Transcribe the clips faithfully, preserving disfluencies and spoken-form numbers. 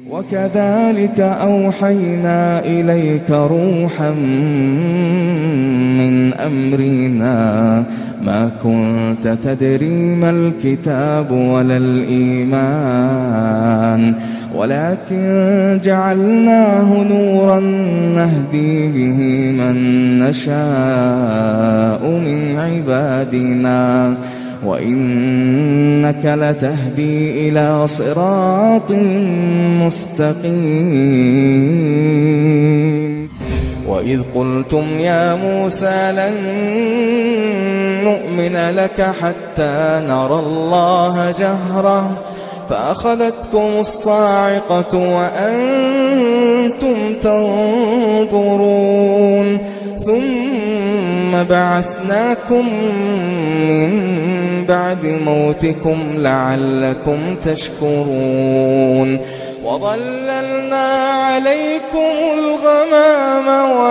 وكذلك أوحينا إليك روحا من أمرنا ما كنت تدري ما الكتاب ولا الإيمان ولكن جعلناه نورا نهدي به من نشاء من عبادنا وإنك لتهدي إلى صراط مستقيم. وإذ قلتم يا موسى لن نؤمن لك حتى نرى الله جهرة فأخذتكم الصاعقة وأنتم تنظرون ثم بعثناكم من بعد موتكم لعلكم تشكرون وظللنا عليكم الغمام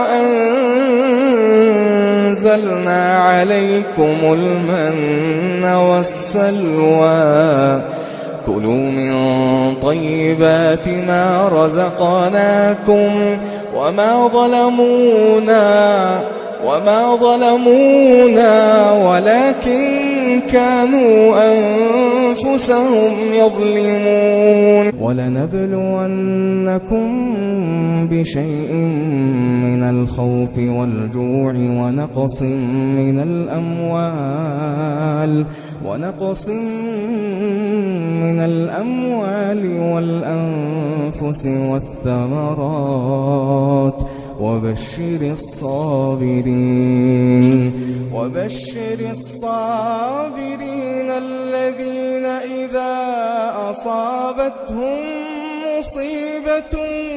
وأنزلنا عليكم المن والسلوى كلوا من طيبات ما رزقناكم وما ظلمونا وما ظلمونا ولكن كانوا أنفسهم يظلمون ولنبلونكم بشيء من الخوف والجوع ونقص من الأموال ونقص من الأموال والأنفس والثمرات وبشر الصابرين وبشر الصابرين الذين إذا أصابتهم مصيبة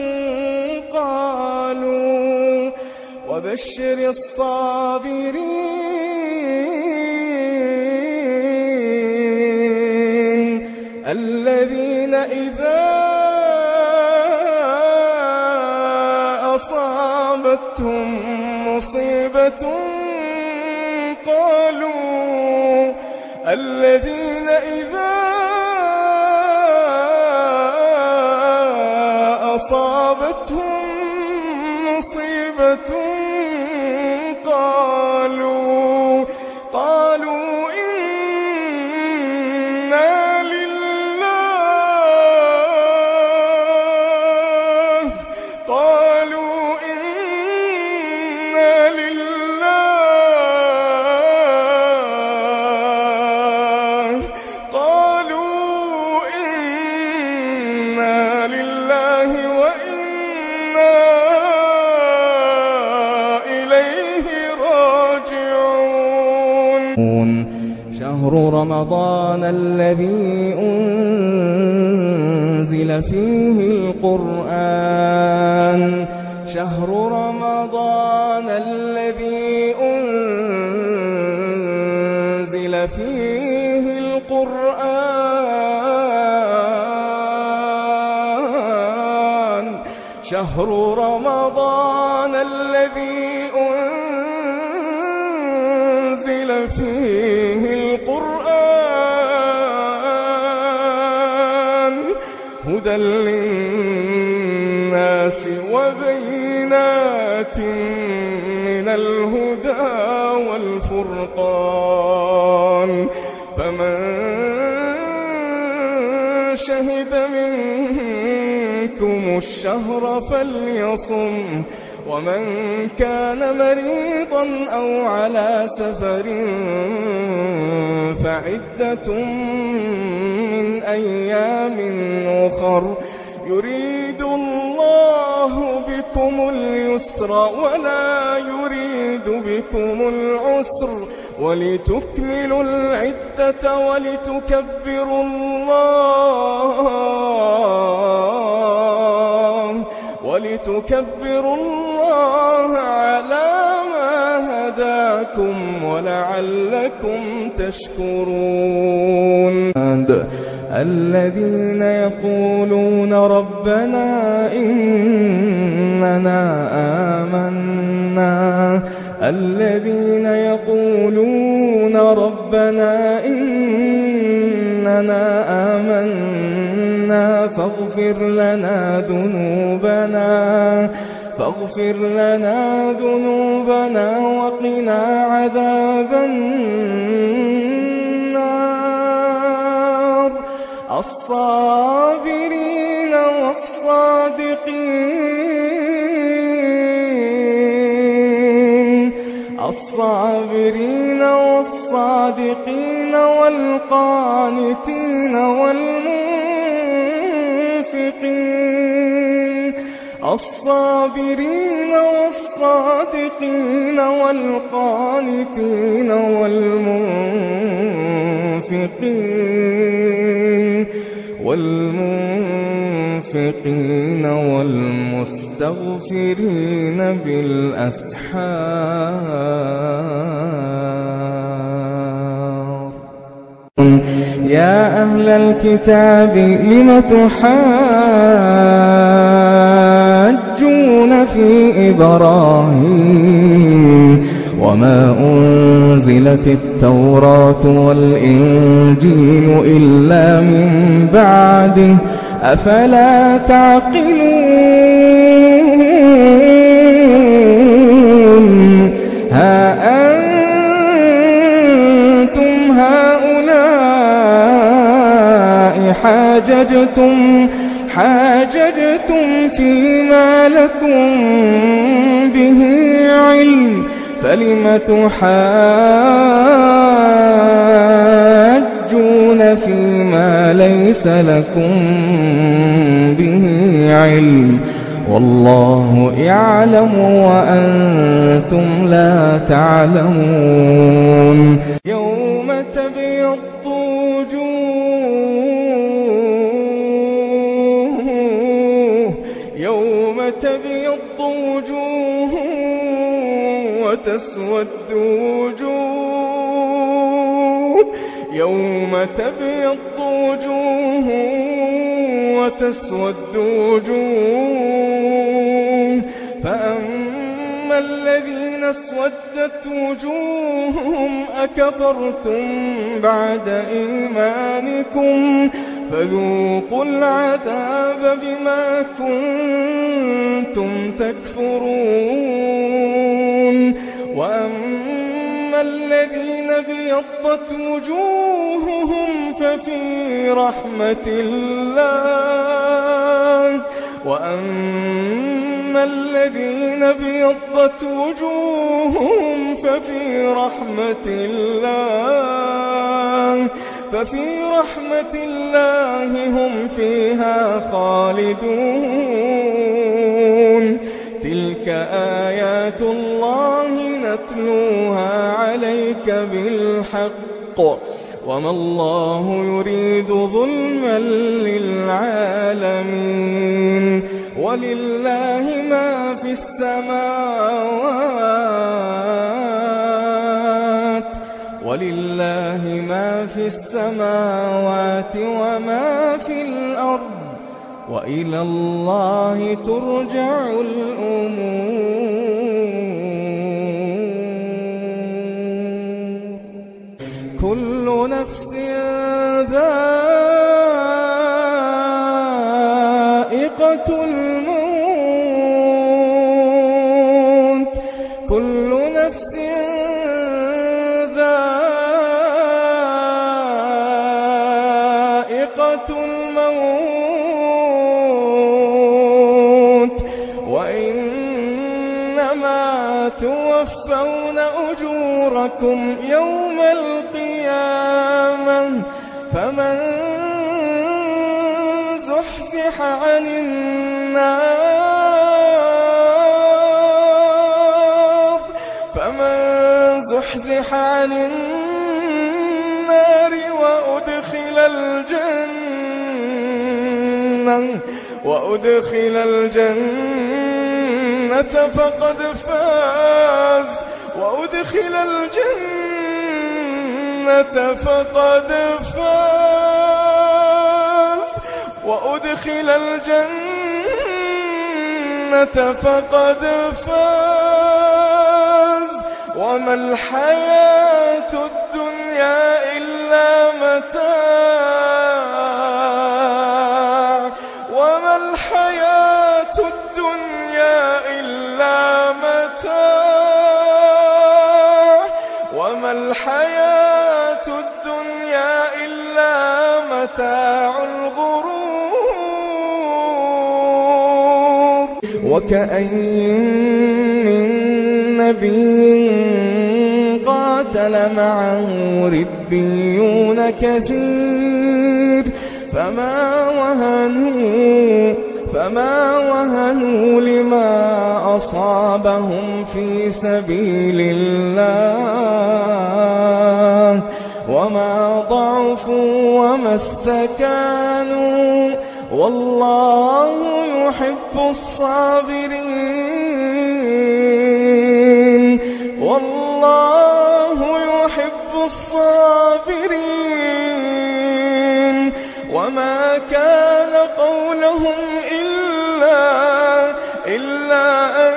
قالوا وبشر الصابرين الذين إذا أصابتهم مصيبة قالوا الذين إذا أصابتهم مصيبة قالوا قالوا إنا لله قالوا إنا لله قالوا إنا لله وإنا إليه راجعون. شهر رمضان الذي أنزل فيه القرآن شهر رمضان الذي أنزل فيه القرآن شهر رمضان الذي أنزل فيه القرآن هدى للناس وبينات من الهدى والفرقان فمن شهد منكم الشهر فليصم ومن كان مريضا أو على سفر فعدة من أيام أخر يريد الله بكم اليسر ولا يريد بكم العسر ولتكملوا العدة ولتكبروا الله ولتكبروا الله على ما هداكم ولعلكم تشكرون. الذين يقولون ربنا إننا آمنا الذين يقولون ربنا إننا آمنا فاغفر لنا ذنوبنا فاغفر لنا ذنوبنا وقنا عذاب النار. الصابرين والصادقين الصابرين والصادقين والقانتين والمنفقين الصابرين والصادقين والقانتين والمنفقين والمنفقين والمستغفرين بالأسحار. يا أهل الكتاب لم تحاجون في إبراهيم وما أنزلت التوراة والإنجيل إلا من بعده أفلا تعقلون. ها أنتم هؤلاء حاججتم حاججتم فيما لكم به علم فلم تحاجون فيما ليس لكم به علم والله يعلم وأنتم لا تعلمون. يوم تبيض وجوه يوم تبيض وجوه وتسود وجوه يوم تبيض وجوه وتسود وجوه فأما الذين اسودت وجوههم أكفرتم بعد إيمانكم فذوقوا العذاب بما كنتم تكفرون. وأما الذين ابيضت وجوههم ففي رحمة الله وأما الذين ابيضت وجوههم ففي رحمة الله ففي رحمة الله هم فيها خالدون. تلك آيات الله نتلوها عليك بالحق وما الله يريد ظلما للعالمين. ولله ما في السماوات ولله ما في السماوات وما في الأرض وإلى الله ترجع الأمور. كل نفس ذائقة الموت كل نفس ذائقة الموت وإنما توفون أجوركم يوم القيامة فمن زحزح عن النار فمن زحزح عن النار وأدخل الجنة وأدخل الجنة فقد فاز وأدخل الجنة فقد فاز وأدخل الجنة فقد فاز وما الحياة الدنيا إلا متاع متاع الغرور وكأين من نبي قاتل معه ربيون كثير فما وهنوا فما وهنوا لما أصابهم في سبيل الله وما ضعفوا وما استكانوا والله يحب الصابرين والله يحب الصابرين وما كان قولهم إلا إلا أن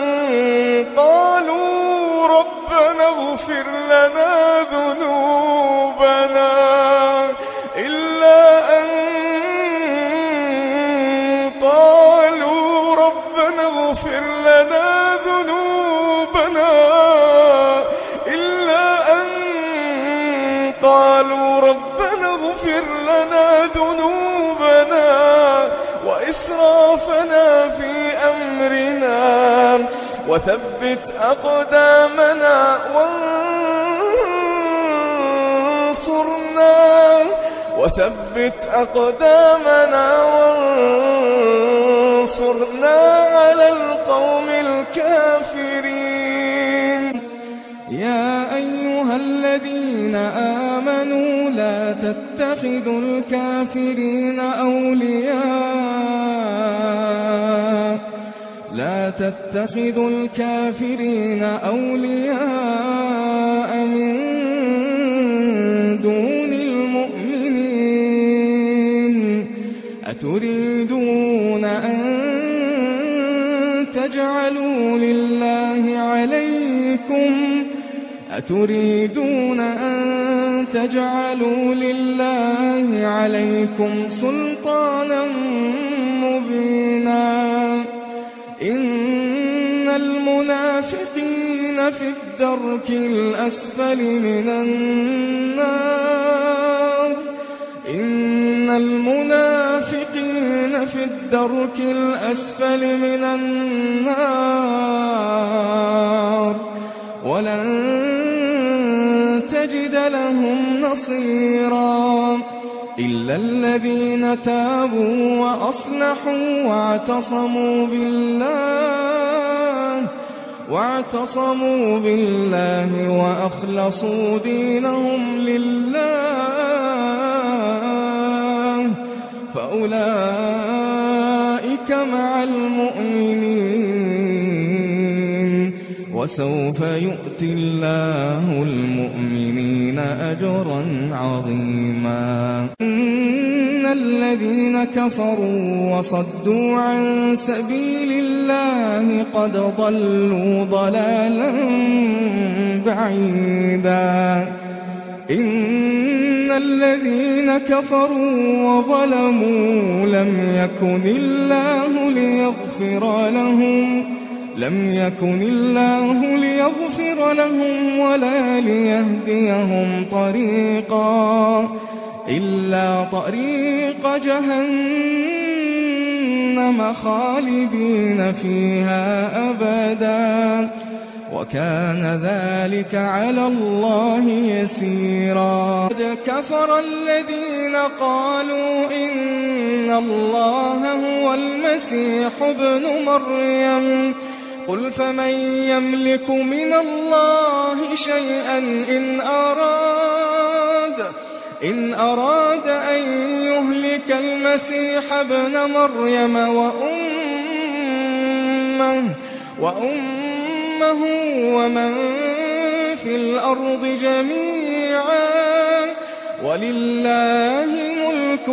قالوا ربنا اغفر لنا ذنوبنا إلا أن قالوا ربنا اغفر لنا ذنوبنا إلا أن قالوا ربنا اغفر لنا ذنوبنا وإسرافنا في أمرنا وثبت أقدامنا وانصرنا وثبت أقدامنا وانصرنا على القوم الكافرين يا أيها الذين آمنوا لا تتخذوا الكافرين أولياء لا تتخذوا الكافرين أولياء من دون المؤمنين أتريدون أن تجعلوا لله عليكم أتريدون أن تجعلوا لله عليكم سلطانا مبينا إن المنافقين في الدرك الأسفل من النار إن المنافقين في الدرك الأسفل من النار ولن تجد لهم نصيرا إلا الذين تابوا وأصلحوا واعتصموا بالله واعتصموا بالله وأخلصوا دينهم لله فأولئك مع المؤمنين وسوف يؤتي الله المؤمنين أجرا عظيما إن الذين كفروا وصدوا عن سبيل الله قد ضلوا ضلالا بعيدا إن الذين كفروا وظلموا لم يكن الله ليغفر لهم لم يكن الله ليغفر لهم ولا ليهديهم طريقا إلا طريق جهنم خالدين فيها أبدا وكان ذلك على الله يسيرا قد كفر الذين قالوا إن الله هو المسيح ابن مريم قل فمن يملك من الله شيئا إن أراد إن أراد أن يهلك المسيح ابن مريم وأمه وأمه ومن في الأرض جميعا ولله ملك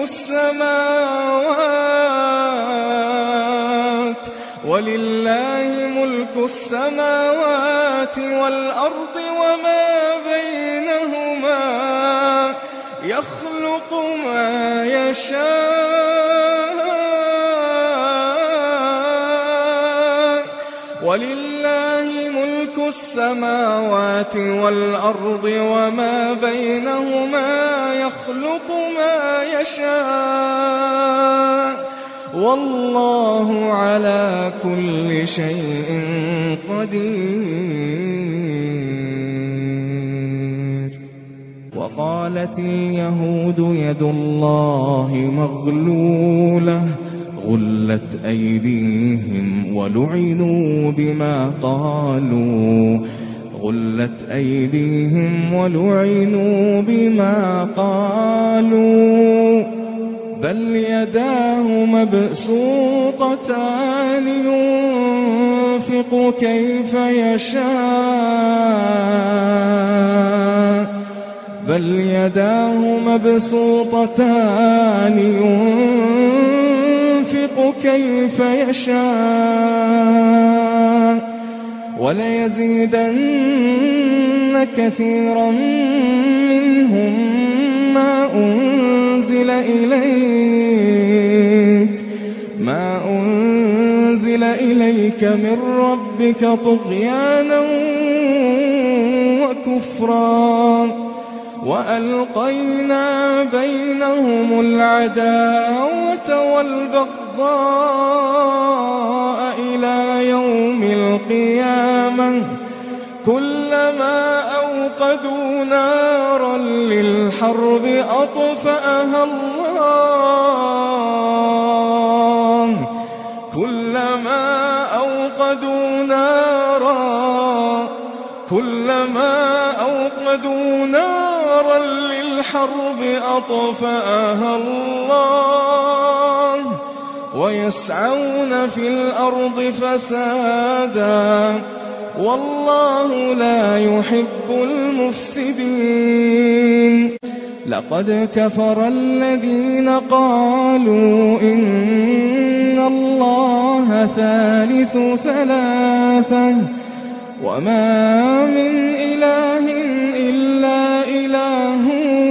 السماوات ولله ملك السماوات والأرض وما بينهما يخلق ما يشاء ولله ملك السماوات والأرض وما بينهما يخلق ما يشاء والله على كل شيء قدير. وقالت اليهود يد الله مغلولة غلت أيديهم ولعنوا بما قالوا غلت أيديهم ولعنوا بما قالوا بل يداه مبسوطتان ينفق كيف يشاء بل يداه مبسوطتان ينفق كيف يشاء وليزيدن كثيرا منهم ما أنزل إليك ما أنزل إليك من ربك طغيانا وكفرا وألقينا بينهم العداوة والبغضاء إلى يوم القيامة كلما أوقدوا نارا للحرب أطفأها الله كلما أوقدوا نارا كلما أوقدوا نارا للحرب أطفأها الله ويسعون في الأرض فسادا والله لا يحب المفسدين. لقد كفر الذين قالوا إن الله ثالث ثلاثة وما من إله إلا إله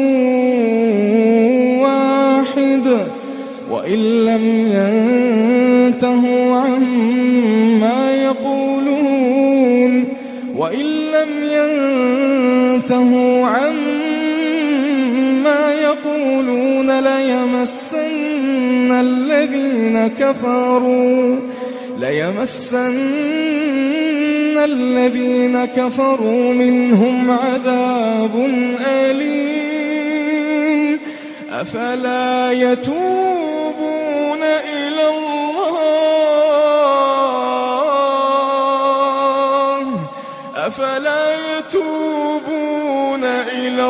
واحد وإن لم ينتهوا عما يقولون وإن لم ينتهوا عما يقولون ليمسن الذين كفروا ليمسن الذين كفروا منهم عذاب أليم. أفلا يتوبون إلى الله أفلا يتوبون إلى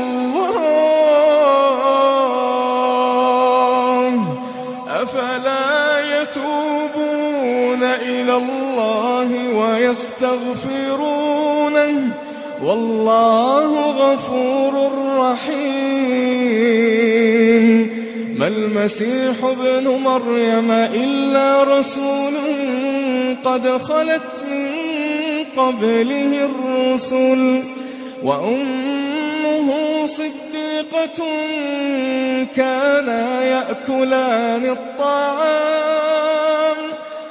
الله أفلا يتوبون إلى الله ويستغفرونه والله غفور رحيم. ما المسيح ابن مريم إلا رسول قد خلت من قبله الرسل وأمه صديقة كانا يأكلان الطعام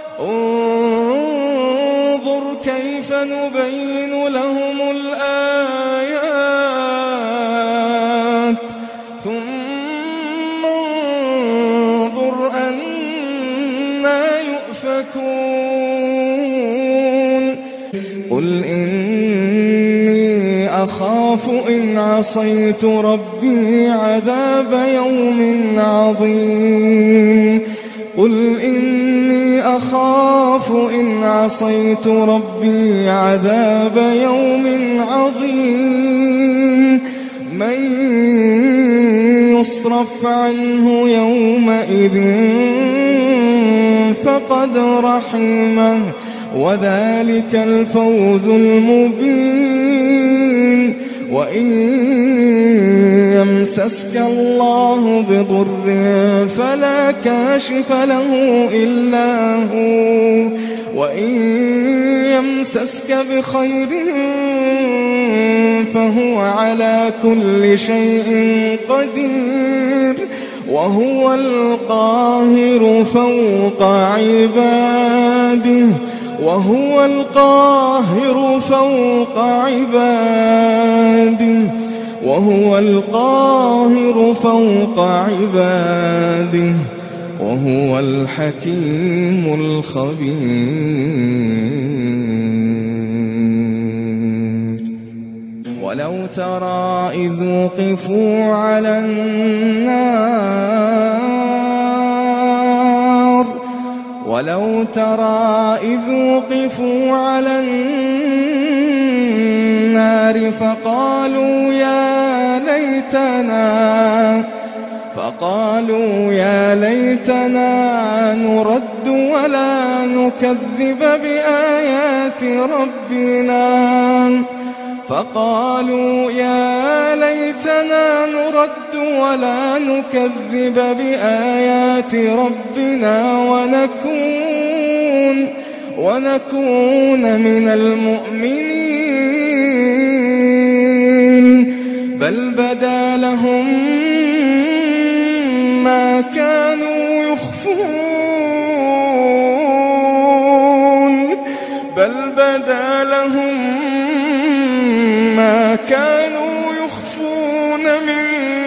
انظر كيف نبين لهم الآيات ثم انظر أنى يؤفكون. قل إني أخاف إن عصيت ربي عذاب يوم عظيم قل إني أخاف إن عصيت ربي عذاب يوم عظيم. من يصرف عنه يومئذ فقد رحمه وذلك الفوز المبين. وإن يمسسك الله بضر فلا كاشف له إلا هو وإن يمسسك بخير فهو على كل شيء قدير وهو القاهر فوق عباده وهو القاهر فوق عباده وهو القاهر فوق عباده وهو الحكيم الخبير. ولو ترى إذ وقفوا على النار ولو ترى إذ وقفوا على النار فقالوا يا ليتنا فقالوا يا ليتنا نرد ولا نكذب بآيات ربنا فقالوا يا ليتنا نرد ولا نكذب بآيات ربنا ونكون ونكون من المؤمنين بل بدا لهم ما كانوا يخفون بل بدا لهم ما كانوا يخفون من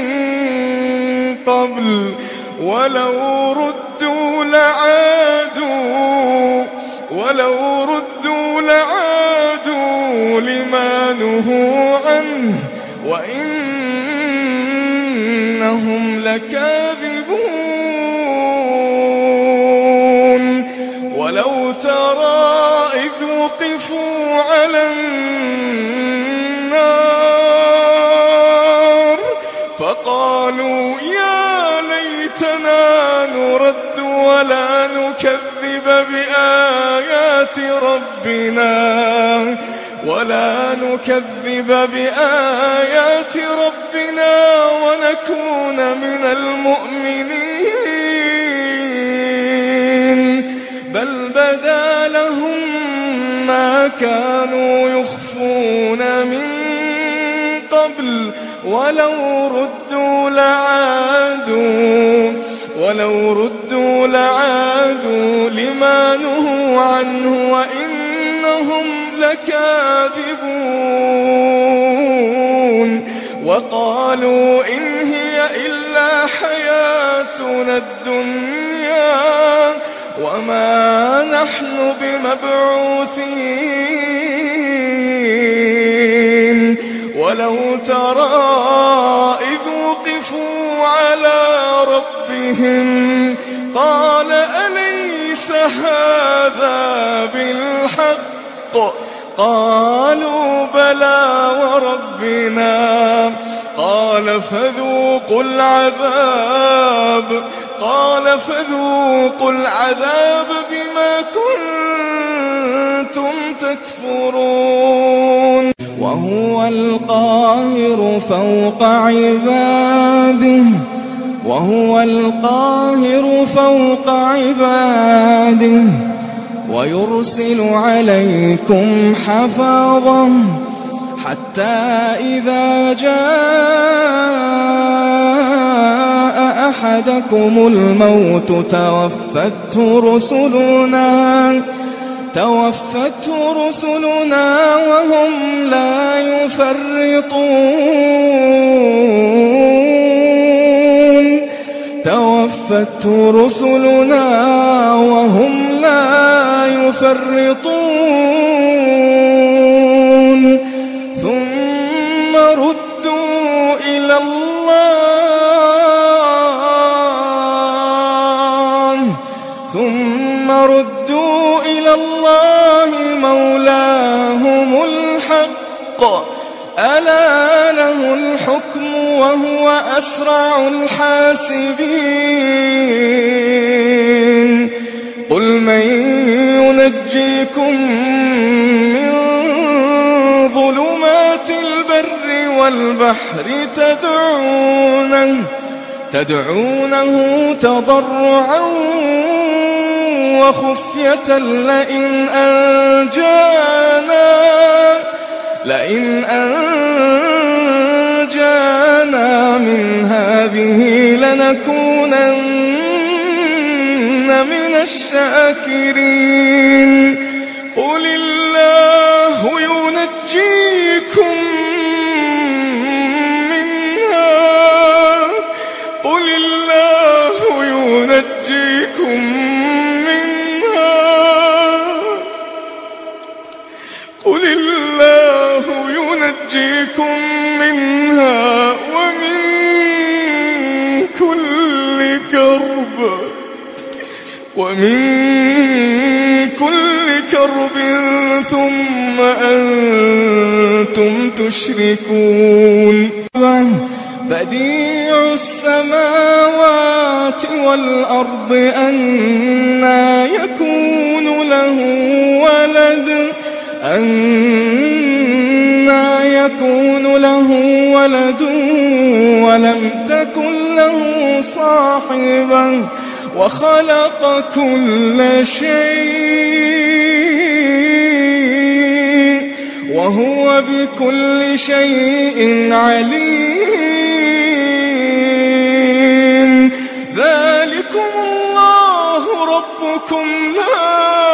قبل ولو ردوا لعادوا ولو ردوا لعادوا لما نهوا عنه وإنهم لكاذبون. ولو ترى إذ وقفوا على النار فقالوا يا ليتنا نرد ولا نكذب بآيات ربنا ولا نكذب بآيات ربنا ونكون من المؤمنين بل بدا لهم ما كانوا يخفون من قبل ولو ردوا لعادوا ولو ردوا لعادوا لما نهوا عنه وإنهم لكاذبون. وقالوا إن هي إلا حياتنا الدنيا وما نحن بمبعوثين. ولو ترى إذ وقفوا على ربهم قال أليس هذا بالحق قالوا بلى وربنا قال فذوقوا العذاب قال فذوقوا العذاب بما كنتم تكفرون. وهو القاهر فوق عباده وهو القاهر فوق عباده ويرسل عليكم حفاظا حتى إذا جاء أحدكم الموت توفته رسلنا توفته رسلنا وهم لا يفرطون توفته رسلنا وهم لا يفرطون ثم ردوا إلى الله ثم ردوا إلى الله مولاهم الحق ألا له الحكم وهو أسرع الحاسبين. قل من ينجيكم من ظلمات البر والبحر تدعونه تدعونه تضرعا وخفية لئن أنجانا لئن أنجانا من هذه لنكونن من الشاكرين. ينجيكم منها ومن كل كرب ومن كل كرب ثم أنتم تشركون بديع السماوات والأرض أنى يكون له ولد أنى يكون له ولد ولم تكن له صاحبة وخلق كل شيء وهو بكل شيء عليم ذلكم الله ربكم لا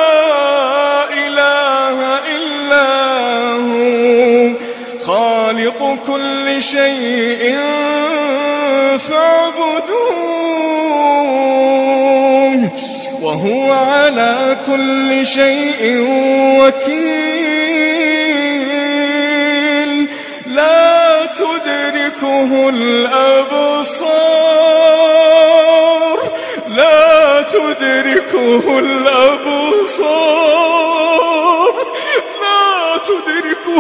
إله إلا هو خالق كل شيء فاعبدوه وهو على كل شيء وكيل لا تدركه الأبصار لا تدركه الأبصار لا تدركه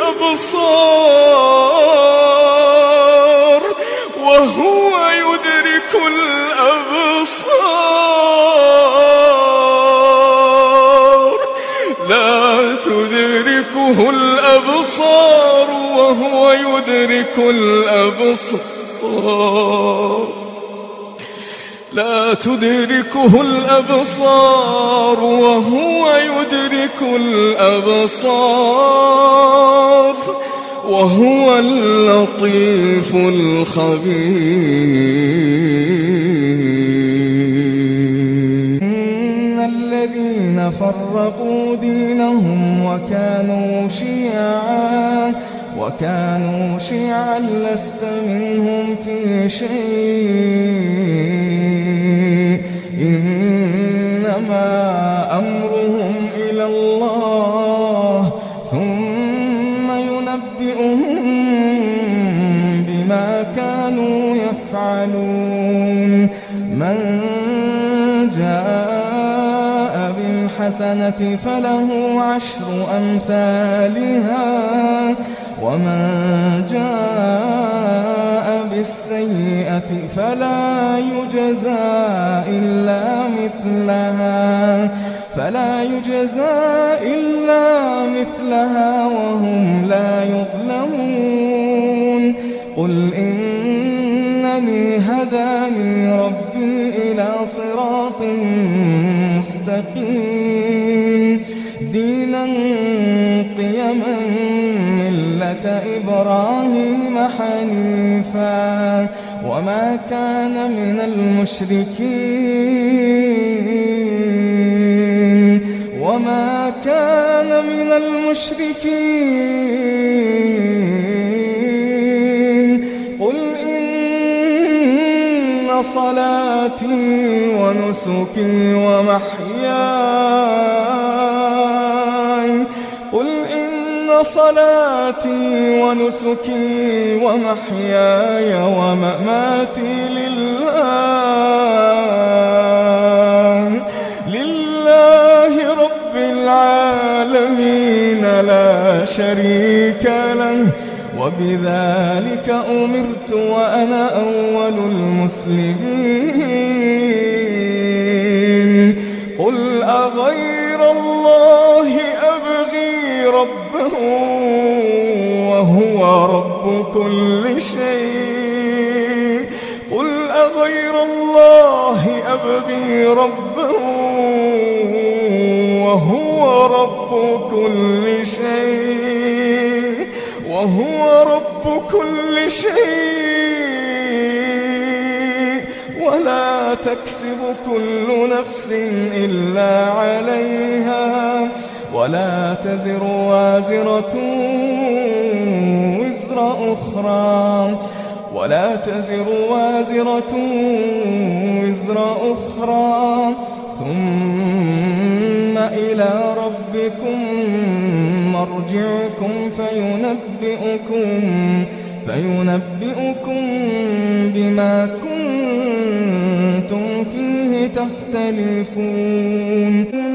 الأبصار وهو يدرك الأبصار لا تدركه الأبصار وهو يدرك الأبصار لا تدركه الأبصار وهو يدرك الأبصار وهو اللطيف الخبير إن الذين فرقوا دينهم وكانوا شيعا وكانوا شيعا لست منهم في شيء إنما أمرهم إلى الله ثم ينبئهم بما كانوا يفعلون من جاء بالحسنة فله عشر أمثالها ومن جاء بالسيئة فلا يجزى إلا مثلها فلا يجزى إلا مثلها وهم لا يظلمون قل إنني هداني ربي إلى صراط مستقيم دينا قيما ملة إبراهيم حنيفا وما كان من المشركين وما كان من المشركين قل إن صلاتي ونسكي ومحياي قل إن صلاتي ونسكي ومحياي ومماتي لله لله رب العالمين لا شريك له وبذلك أمرت وأنا أول المسلمين قل أغير الله أبغي ربه وهو رب كل شيء قل أغير الله أبغي ربه وهو رب كل شيء وهو رب كل شيء ولا تكسب كل نفس إلا عليها ولا تزر وازرة وزر أخرى ولا تزر وازرة وزر أخرى ثم إلى ربكم مرجعكم فينبئكم فينبئكم بما كنتم فيه تختلفون.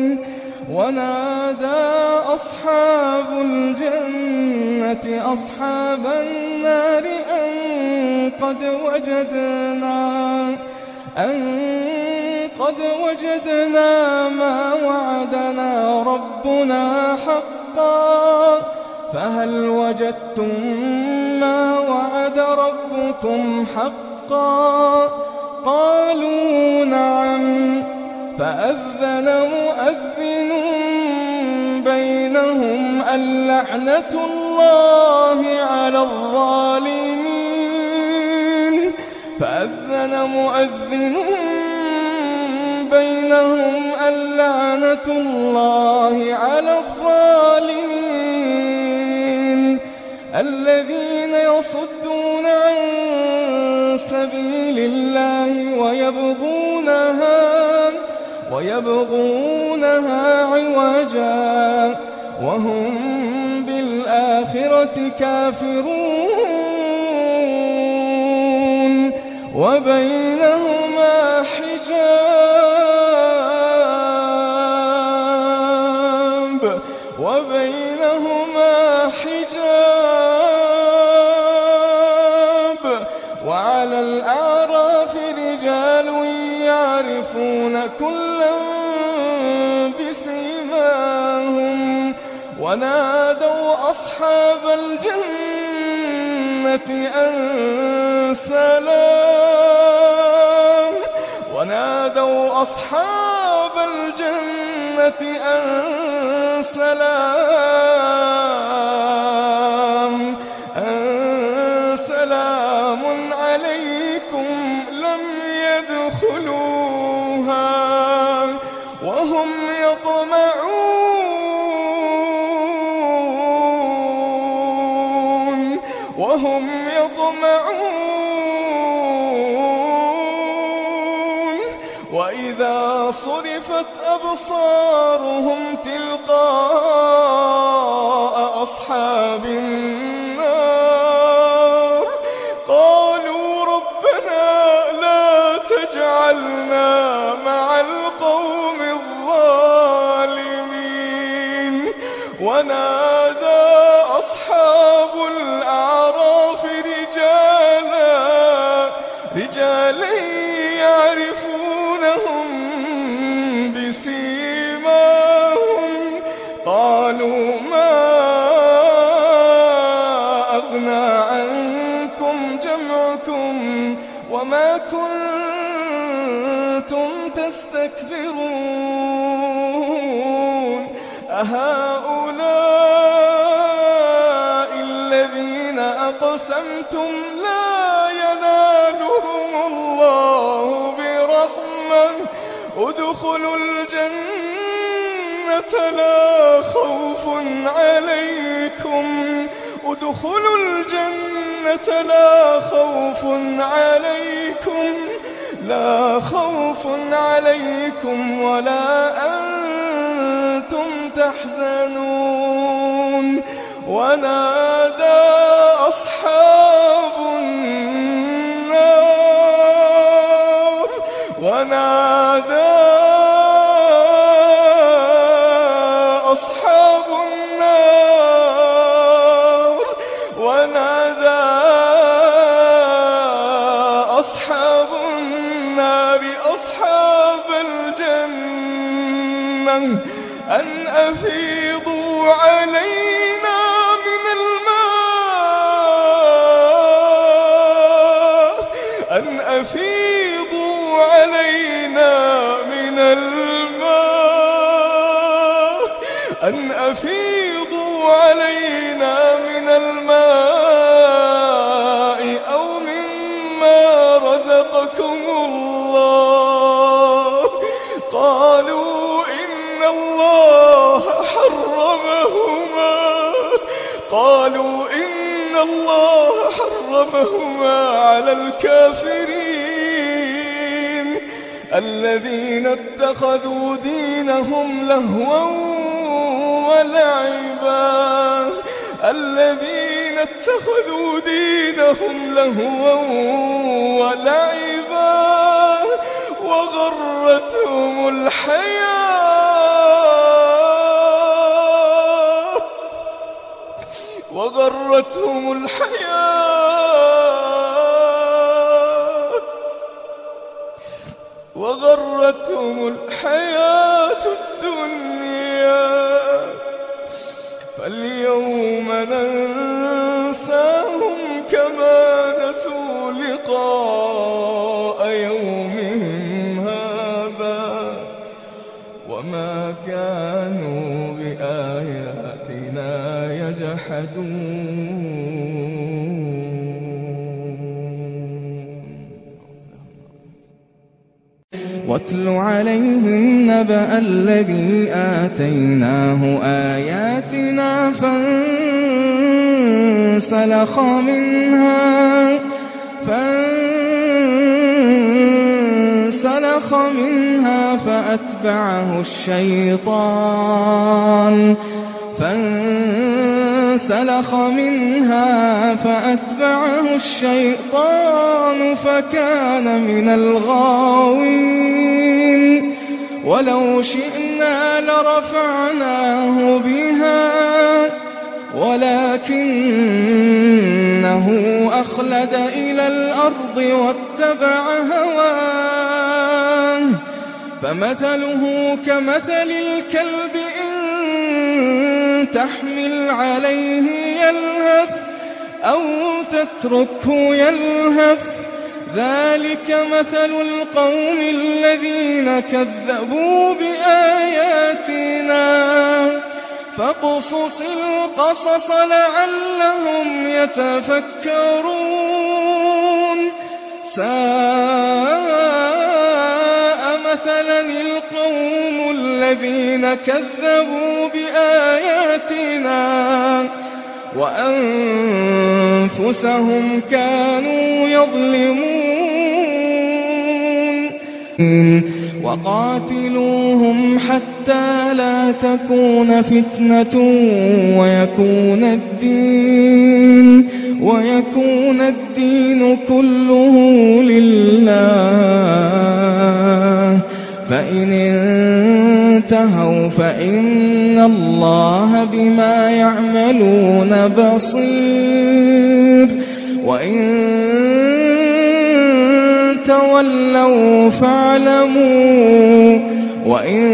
ونادى أصحاب الجنة أصحاب النار أن قد وجدنا أن قد وجدنا ما وعدنا ربنا حقا فهل وجدتم ما وعد ربكم حقا؟ قالوا نعم. فأذن مؤذن بينهم اللعنة الله على الظالمين فأذن مؤذن بينهم اللعنة الله على الظالمين الذين يصدون عن سبيل الله ويبغونها ويبغونها عوجا وهم بالآخرة كافرون وبينهما حجاب وبينهما حجاب وعلى الأعراف رجال يعرفون كلا بسيماهم ونادوا أصحاب الجنة أن سلام ونادوا أصحاب الجنة أن سلام أن سلام عليكم لم يدخلوها وهم يطمعون وهم يطمعون وإذا صرفت أبصارهم تلقاء أصحاب النار قالوا ربنا لا تجعلنا مع القوم الظالمين. ونادى أصحاب الأعراف رجالا رجالا يعرفونهم بسيماهم قالوا ما أغنى عنكم جمعكم وما كنتم تستكبرون أهؤلاء الذين أقسمتم لا ينالهم الله برحمة ادخلوا الجنة لا خوف عليكم ادخلوا الجنة لا خوف عليكم لا خوف عليكم ولا أنتم تحزنون. ونادى أصحاب النار ونادى أصحاب النار ونادى أصحاب النار أصحاب الجنة أن أفيضوا علينا من الماء أن أفيضوا علينا من الماء أن أفيضوا علينا من الماء أو مما رزقكم الله قالوا إن الله حرمهما قالوا إن الله حرمهما على الكافرين الذين اتخذوا دينهم لهوا ولعبا الذين اتخذوا دينهم لهوا ولعبا وغرتهم الحياة وغرتهم الحياة وغرتهم الحياة الدنيا فاليوم ننساهم كما نسوا لقاء يومهم هذا وما كانوا بآياتنا يجحدون. واتل عليهم نبأ الذي آتيناه آياتنا فانسلخ منها فانسلخ منها فأتبعه الشيطان فانسلخ منها فأتبعه الشيطان فكان من الغاوين ولو شئنا لرفعناه بها ولكنه أخلد إلى الأرض واتبع هواه فمثله كمثل الكلب إن تحمل عليه يلهث أو تتركه يلهث ذلك مثل القوم الذين كذبوا بآياتنا فاقصص القصص لعلهم يتفكرون. ساء مثلا القوم الذين كذبوا بآياتنا وأنفسهم كانوا يظلمون. وقاتلوهم حتى لا تكون فتنة ويكون الدين ويكون الدين كله لله فإن انتهوا فإن الله بما يعملون بصير وإن تولوا فاعلموا وإن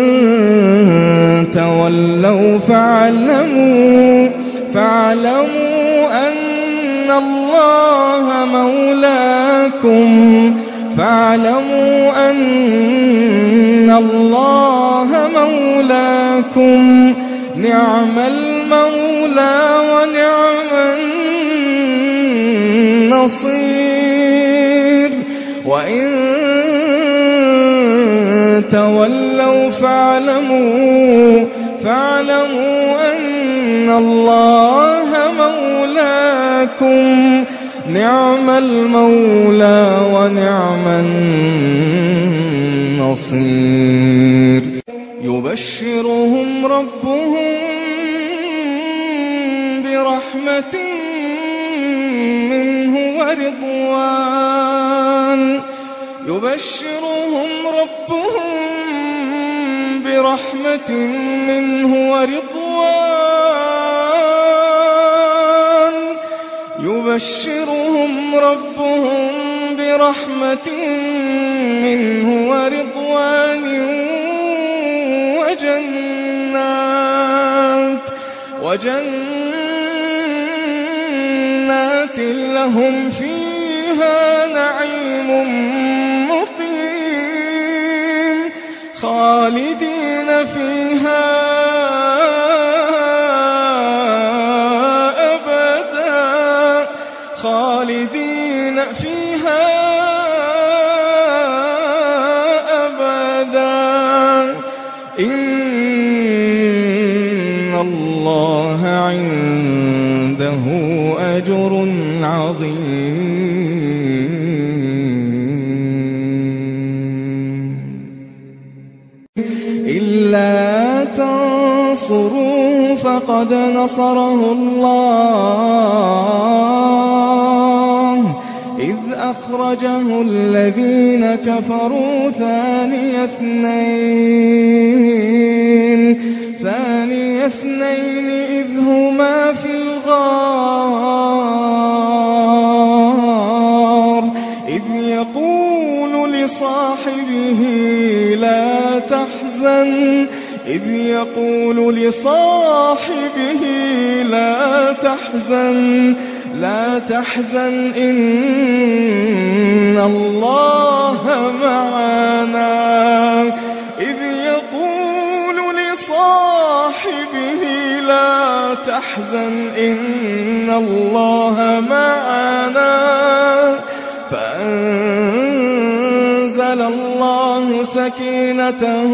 تولوا فاعلموا فاعلموا أن الله مولاكم فاعلموا أن الله مولاكم نعم المولى ونعم النصير. وإن تولوا فاعلموا فاعلموا أن الله مولاكم نعم المولى ونعم النصير. يبشرهم ربهم برحمة منه ورضوان يبشرهم ربهم برحمة منه ورضوان يبشرهم ربهم برحمة منه ورضوان وجنات وجنات لهم فيها نعيم مقيم خالدين فيها أبدا خالدين فيها أبدا إن الله عنده أجر عظيم. إلا تنصروه فقد نصره الله إذ أخرجه الذين كفروا ثاني اثنين ثاني اثنين إذ هما في الغار إذ يقول لصاحبه لا تحزن إذ يقول لصاحبه لا تحزن لا تحزن إن الله معنا إذ يقول لصاحبه لا تحزن إن الله معنا فأنزل الله سكينته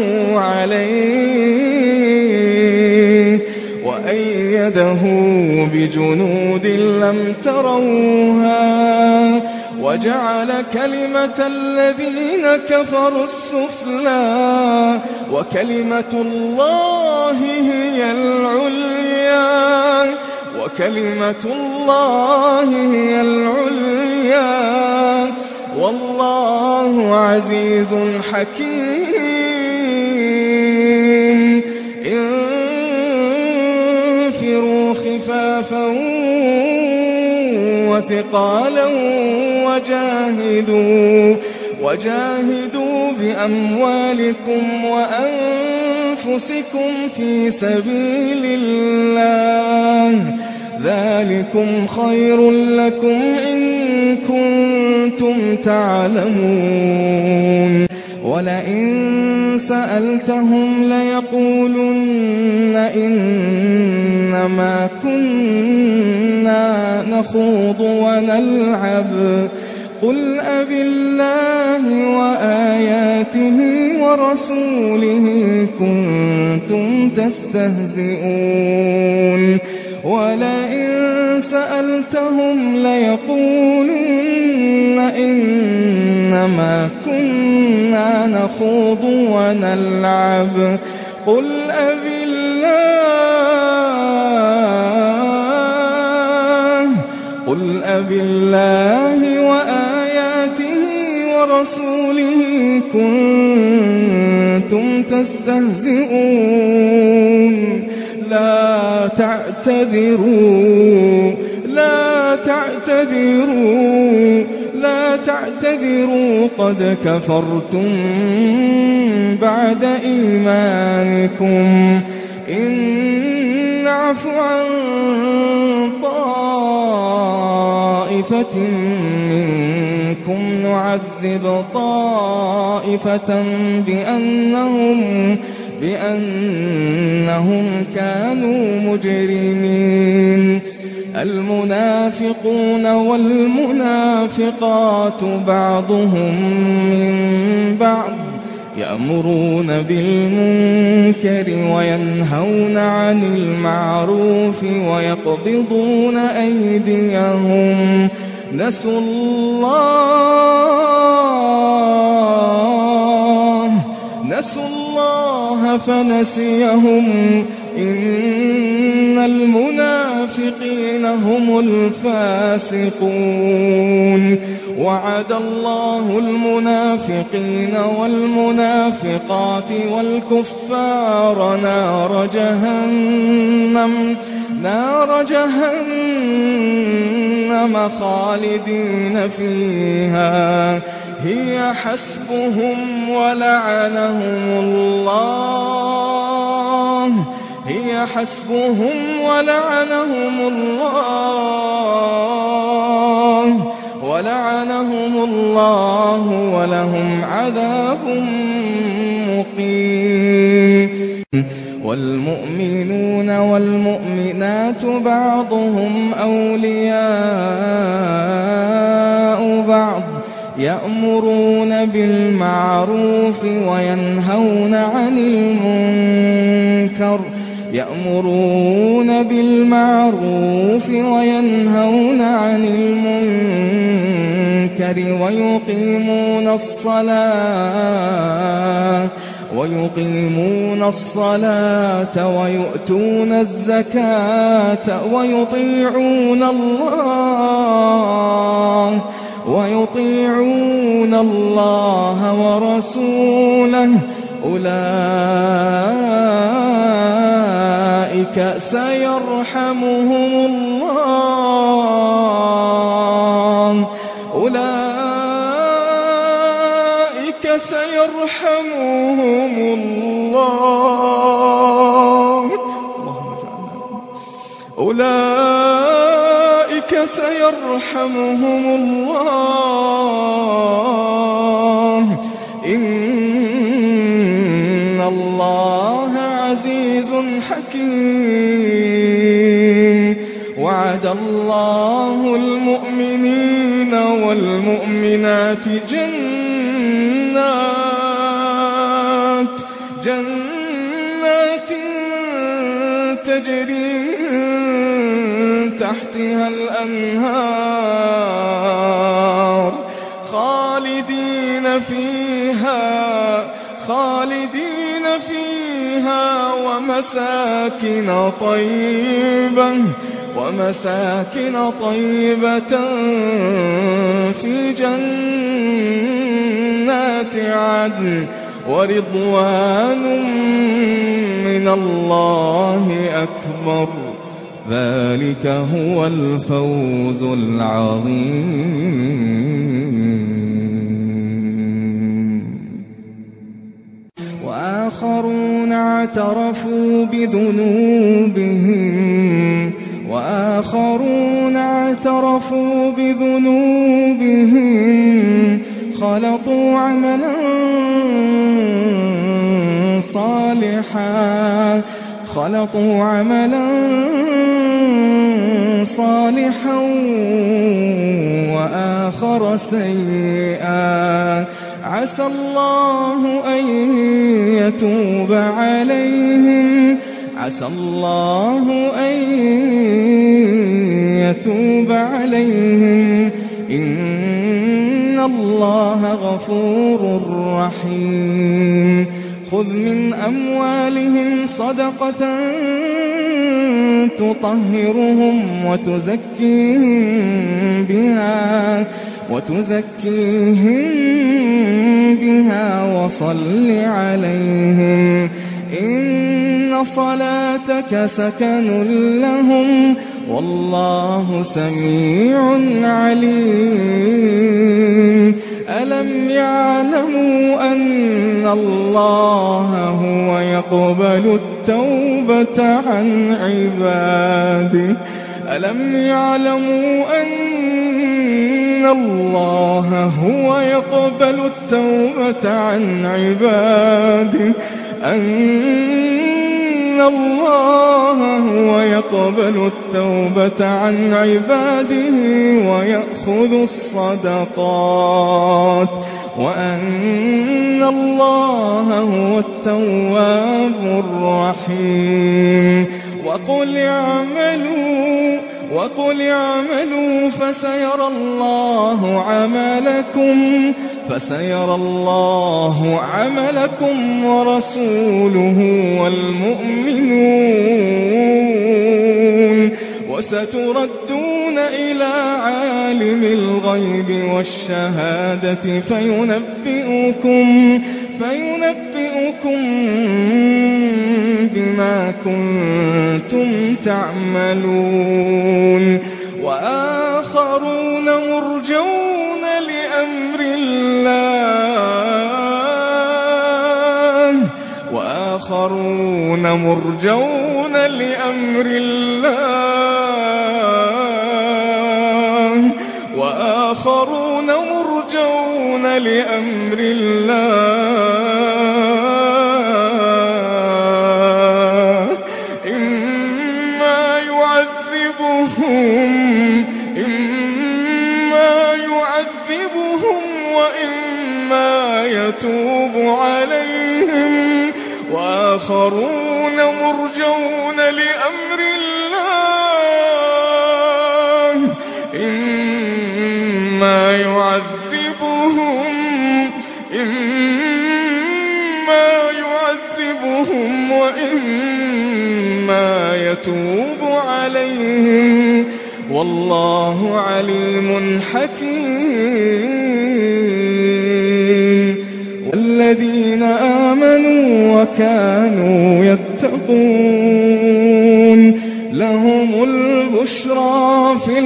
عليه وأيده بجنود لم تروها وجعل كلمة الذين كفروا السفلى وكلمة الله هي العليا وكلمة الله هي العليا والله عزيز حكيم انفروا خفافا وثقالا وجاهدوا وجاهدوا بأموالكم وأنفسكم في سبيل الله ذلكم خير لكم إن كنتم تعلمون ولئن سألتهم ليقولن إنما كنا نخوض ونلعب قل أبالله وآياته ورسوله كنتم تستهزئون ولئن سألتهم ليقولن إنما كنا نخوض ونلعب قل أبالله قل أبالله وآياته ورسوله كنتم تستهزئون لا تعتذروا لا تعتذروا لا تعتذروا قد كفرتم بعد إيمانكم إن نعف عن طائفة منكم نعذب طائفة بأنهم بأنهم كانوا مجرمين المنافقون والمنافقات بعضهم من بعض يأمرون بالمنكر وينهون عن المعروف ويقبضون أيديهم نسوا الله نسوا الله فنسيهم إن المنافقين هم الفاسقون وعد الله المنافقين والمنافقات والكفار نار جهنم نار جهنم خالدين فيها هي حسبهم ولعنهم الله هي حسبهم ولعنهم الله ولعنهم الله ولهم عذاب مقيم والمؤمنون والمؤمنات بعضهم أولياء بعض يأمرون بالمعروف وينهون عن المنكر يأمرون بالمعروف وينهون عن المنكر ويقيمون الصلاة ويقيمون الصلاة ويؤتون الزكاة ويطيعون الله ويطيعون الله ورسوله أولئك سيرحمهم الله أولئك سيرحمهم الله أولئك سيرحمهم الله إن الله عزيز حكيم وعد الله المؤمنين والمؤمنات جنات جنات تجري من تحتها الأنهار خالدين فيها خالدين فيها ومساكن طيبة ومساكن طيبة في جنات عدن ورضوان من الله أكبر ذلك هو الفوز العظيم وآخرون اعترفوا بذنوبهم وآخرون اعترفوا بذنوبهم خلطوا عملا صالحا خلطوا عملا صالحا وآخر سيئا عسى الله أن يتوب عليهم عسى الله أن يتوب عليهم إن الله غفور رحيم خذ من أموالهم صدقة تطهرهم وتزكيهم بها وتزكيهم بها وصل عليهم إن صلاتك سكن لهم والله سميع عليم ألم يعلموا أن الله هو يقبل التوبة عن عباده ألم يعلموا أن الله هو يقبل التوبة عن عباده أن الله هو يقبل التوبة عن عباده ويأخذ الصدقات وأن الله هو التواب الرحيم وقل اعملوا وقل اعملوا فسيرى الله عملكم فسيرى الله عملكم ورسوله والمؤمنون وستردون إلى عالم الغيب والشهادة فينبئكم فينبئكم بما كنتم تعملون وآخرون مرجون لأمر الله وآخرون مرجون لأمر الله وآخرون مرجون لأمر الله إما يعذبهم إما يعذبهم وإما يتوب عليهم وآخرون مرجون لأمر الله إما يعذبهم إما يعذبهم ثم يتوب عليهم والله عليم حكيم. والذين آمنوا وكانوا يتقون لهم البشرى في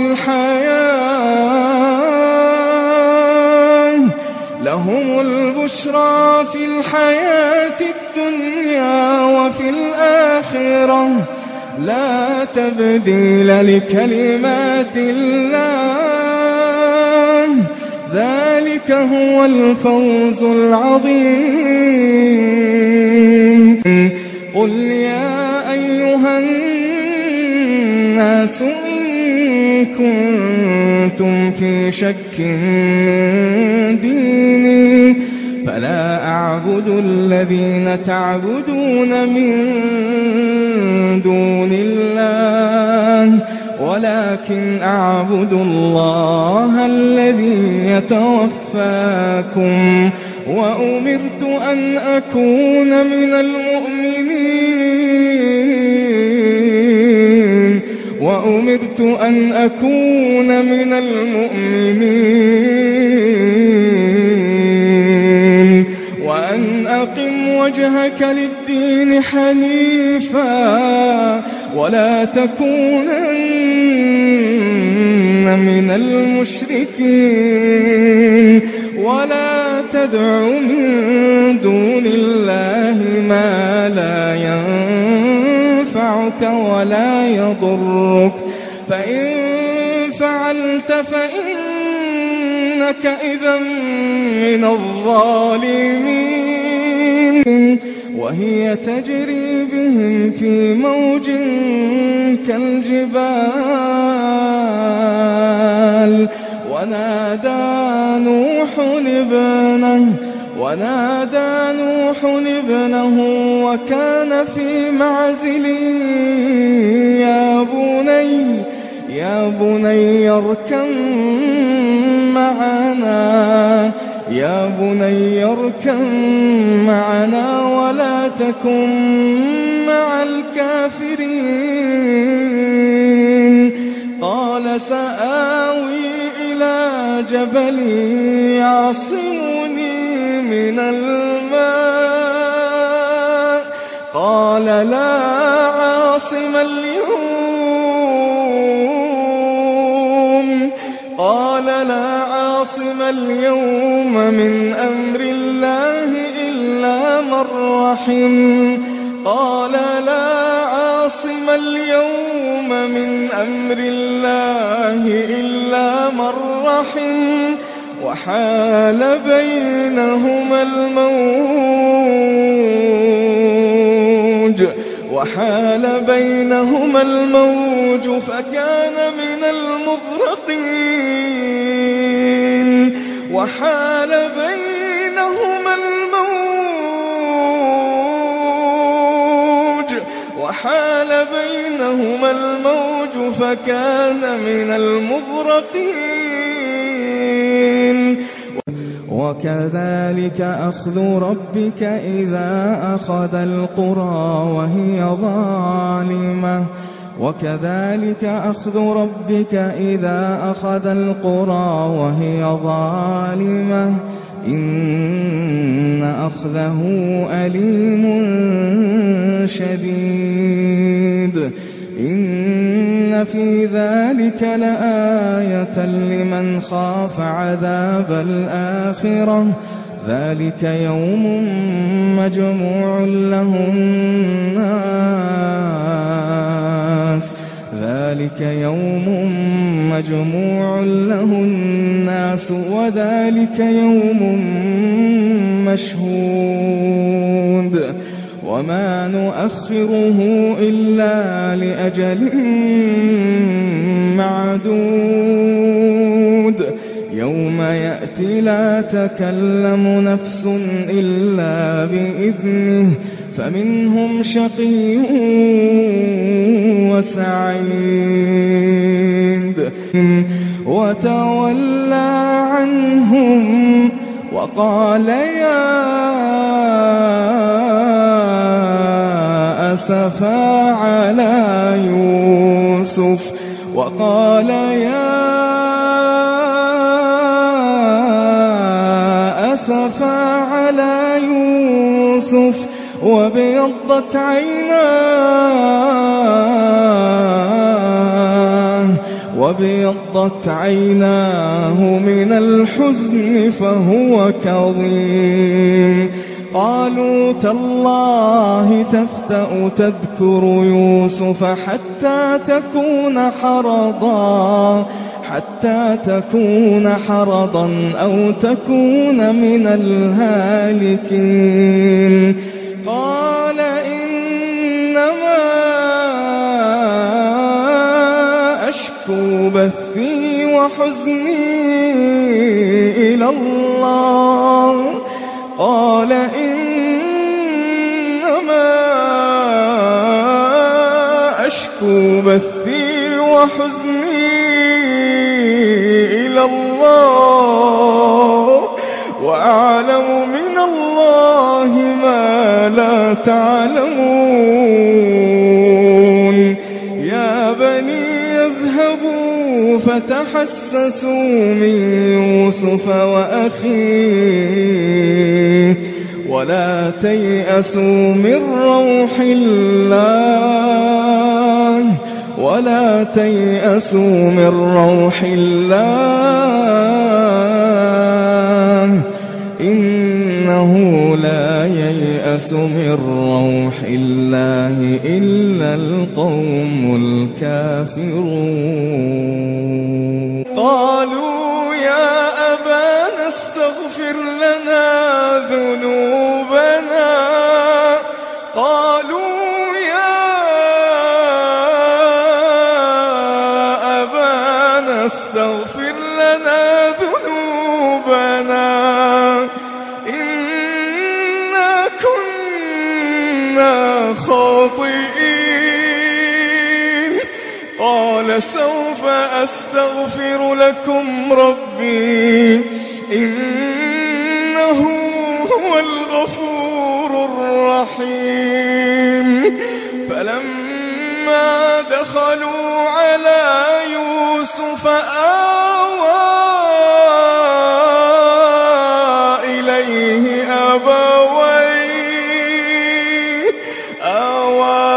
الحياة لهم البشرى في الحياة الدنيا وفي الآخرة لا تبديل لكلمات الله ذلك هو الفوز العظيم. قل يا أيها الناس إن كنتم في شك من ديني فلا أعبد الذين تعبدون من دون الله ولكن أعبد الله الذي يتوفاكم وأمرت أن أكون من المؤمنين وأمرت أن أكون من المؤمنين وأن أقم وجهك للدين حنيفا ولا تكونن من المشركين ولا تدع من دون الله ما لا ينفعك ولا يضرك فإن فعلت فإنك إذا من الظالمين. وهي تجري بهم في موج كالجبال ونادى نوح ابنه ونادى نوح ابنه وكان في معزل يا بني يا بني اركب معنا يا بني اركب معنا ولا تكن مع الكافرين. قال سآوي إلى جبل يعصمني من الماء قال لا عاصم اليوم قال لا عاصم اليوم من أمر الله إلا من رحم قال لا عاصم اليوم من أمر الله إلا من رحم وحال بينهما الموج وحال بينهما الموج فكان من المغرقين وحال بينهما الموج وحال بينهما الموج فكان من المغرقين. وكذلك أخذ ربك إذا أخذ القرى وهي ظالمة وكذلك أخذ ربك إذا أخذ القرى وهي ظالمة إن أخذه أليم شديد. إن في ذلك لآية لمن خاف عذاب الآخرة ذلك يوم مجموع له الناس ذلك يوم مجموع له الناس وذلك يوم مشهود وما نؤخره إلا لأجل معدود يوم يأتي لا تكلم نفس إلا بإذنه فمنهم شقي وسعيد وتولى عنهم وقال يا أسفا على يوسف وقال يا أسفا على يوسف وابيضت عيناه وابيضت عيناه من الحزن فهو كظيم. قالوا تالله تفتأ تذكر يوسف حتى تكون حرضا حتى تكون حرضا أو تكون من الهالكين. قال إنما أشكو بثي وحزني إلى الله قال إنما أشكو بثي وحزني إلى الله وأعلم من الله ما لا تعلمون. يا بني اذهبوا فتحسسوا من يوسف وأخيه ولا تيأسوا من روح الله ولا تيأسوا من روح الله إنه لا ييأس من روح الله إلا القوم الكافرون. قالوا يا أبانا استغفر لنا ذنوبنا قالوا يا أبانا استغفر لنا ذنوبنا إنا كنا خاطئين. قال سوف أستغفر لكم ربي إنه هو الغفور الرحيم. فلما دخلوا على يوسف آوى إليه أبويه آوى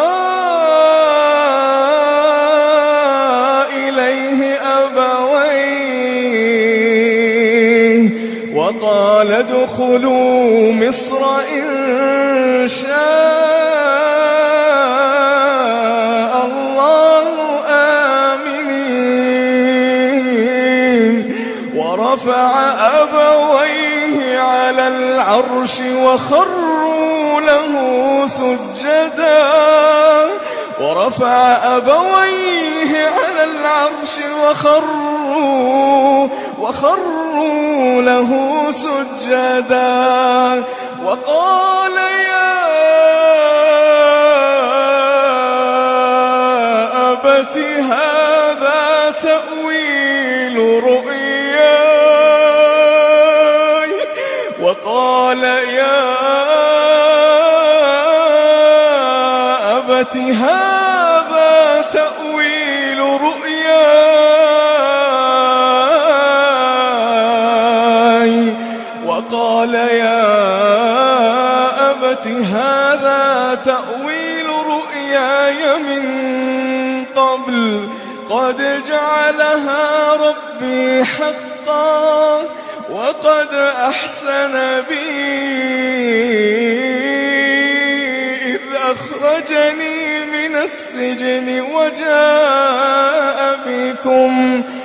إليه أبويه وقال ادخلوا مصر إن شاء الله آمنين. ورفع أبويه على العرش وخروا له سجدا ورفع أبويه على العرش وخروا وخروا له سجدا وقال يا أبت هذا تأويل رؤياي وقال يا أبت هذا تأويل رؤياي وقال يا أبت هذا تأويل رؤياي من قبل قد جعلها ربي حقا وقد أحسن بي إذ أخرجني من السجن وجاء بكم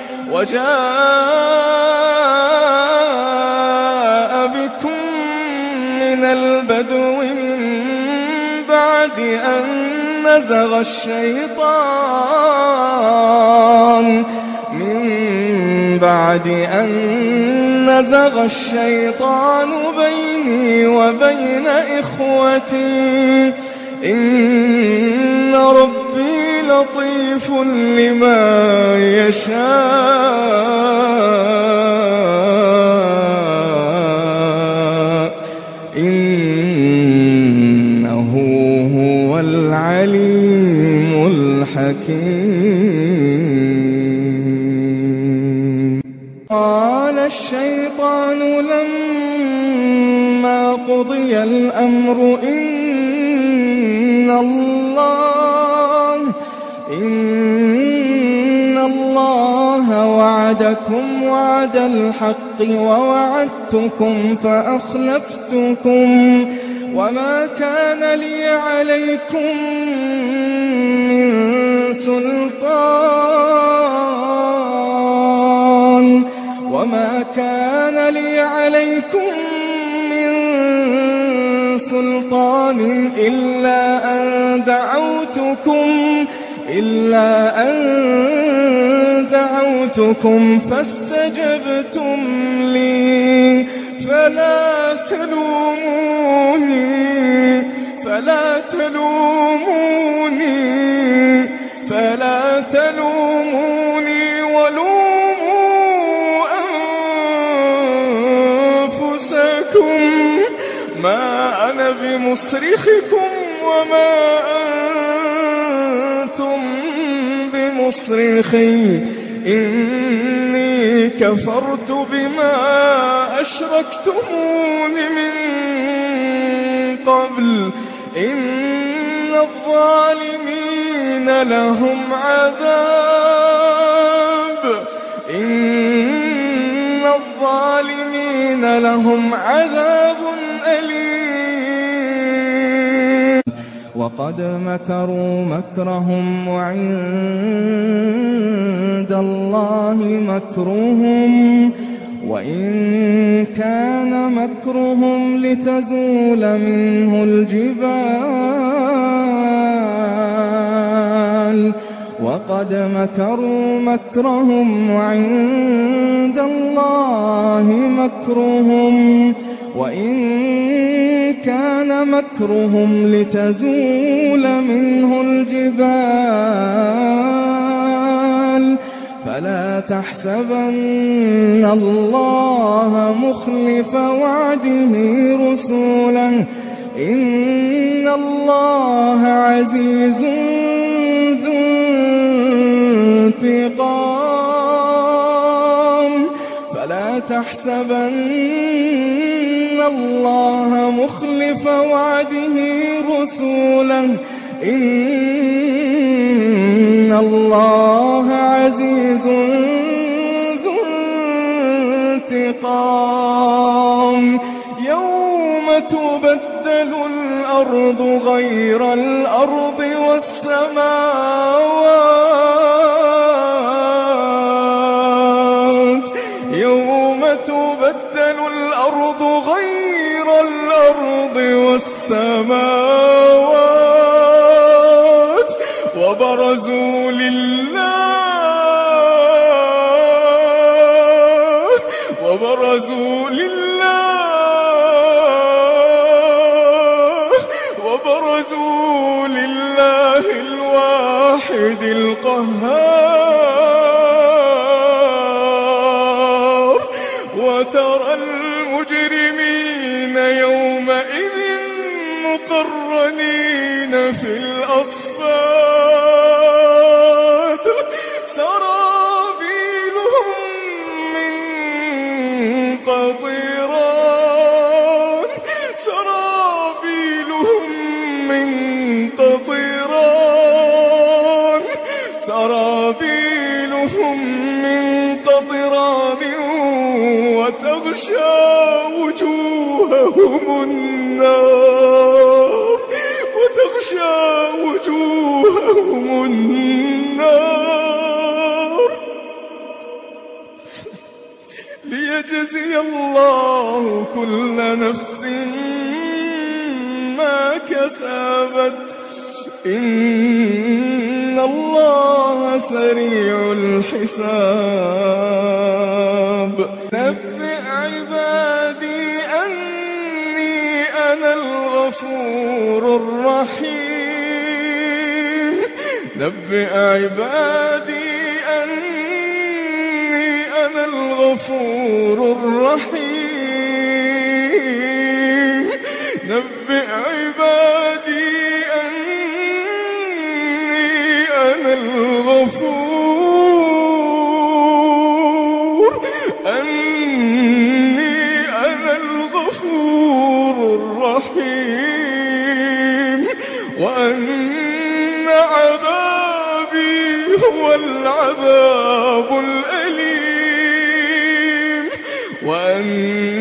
وجاء بكم من البدو من بعد أن نزغ الشيطان من بعد أن نزغ الشيطان بيني وبين إخوتي إن ربي لطيف لما يشاء إنه هو العليم الحكيم. قال الشيطان لما قضي الأمر إن الله إن الله وعدكم وعد الحق ووعدتكم فأخلفتكم وما كان لي عليكم من سلطان وما كان لي عليكم من سلطان إلا أن دعوتكم إلا أن دعوتكم فاستجبتم لي فلا تلوموني فلا تلوموني فلا تلوموني ولوموا أنفسكم ما أنا بمصرخكم وما أنتم بمصرخي إني كفرت بما أشركتمون من قبل إن الظالمين لهم عذاب إن الظالمين لهم عذاب أليم. وقد مكروا مكرهم وعند الله مكرهم وإن كان مكرهم لتزول منه الجبال وقد مكروا مكرهم وعند الله مكرهم وإن كان مكرهم لتزول منه الجبال فلا تحسبن الله مخلف وعده رسوله إن الله عزيز ذو انتقام فلا تحسبن الله مخلف وعده رسوله إن الله عزيز ذو انتقام يوم تبدل الأرض غير الأرض والسماوات يوم تبدل الأرض غير الأرض والسماوات وبرزوا لله وبرزوا لله وبرزوا لله الواحد القهار وترى المجرمين يومئذ مقرنين في الأصفاد سرابيلهم من قطيران سرابيلهم من قطيران سرابيلهم من قطران وتغشى وجوههم النار وتغشى وجوههم النار ليجزي الله كل نفس ما كسبت إن الله سريع الحساب نبئ عبادي أني أنا الغفور الرحيم نبئ عبادي أني أنا الغفور الرحيم نبئ عبادي أني أنا الغفور أني أنا الغفور الرحيم وأن عذابي هو العذاب الأليم وأن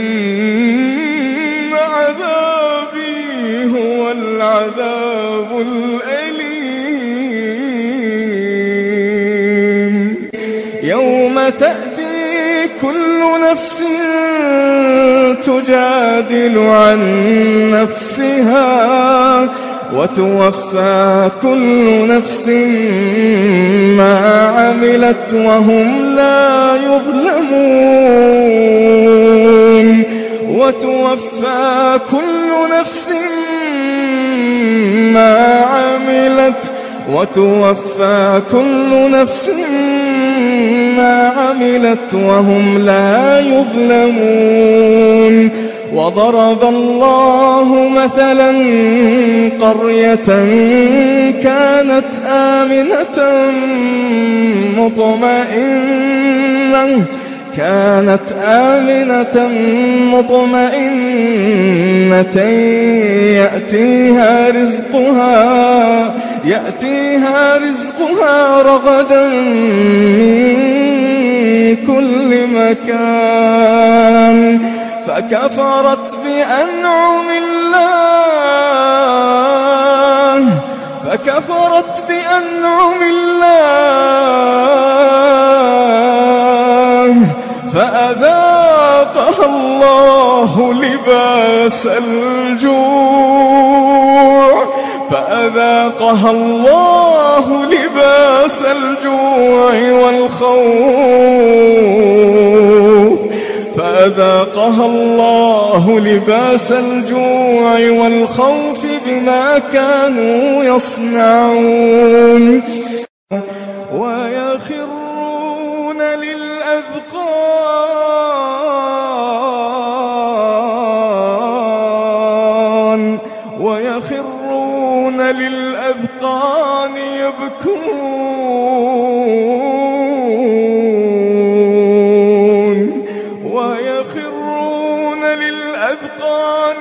عذابي هو العذاب الأليم يوم تأتي كل نفس تجادل عن نفسها وتوفى كل نفس ما عملت وهم لا يظلمون وتوفى كل نفس ما عملت وتوفى كل نفس ما عملت وهم لا يظلمون وضرب الله مثلا قرية كانت آمنة مطمئنة كانت آمنة مطمئنة يأتيها رزقها يأتيها رزقها رغدا من كل مكان فكفرت بأنعم الله فكفرت بأنعم الله فأذاقها الله لباس الجوع فأذاقها الله لباس الجوع والخوف فأذاقها الله لباس الجوع والخوف بما كانوا يصنعون ويخرون للأذقان ويخرون للأذقان يبكون ويخرون للأذقان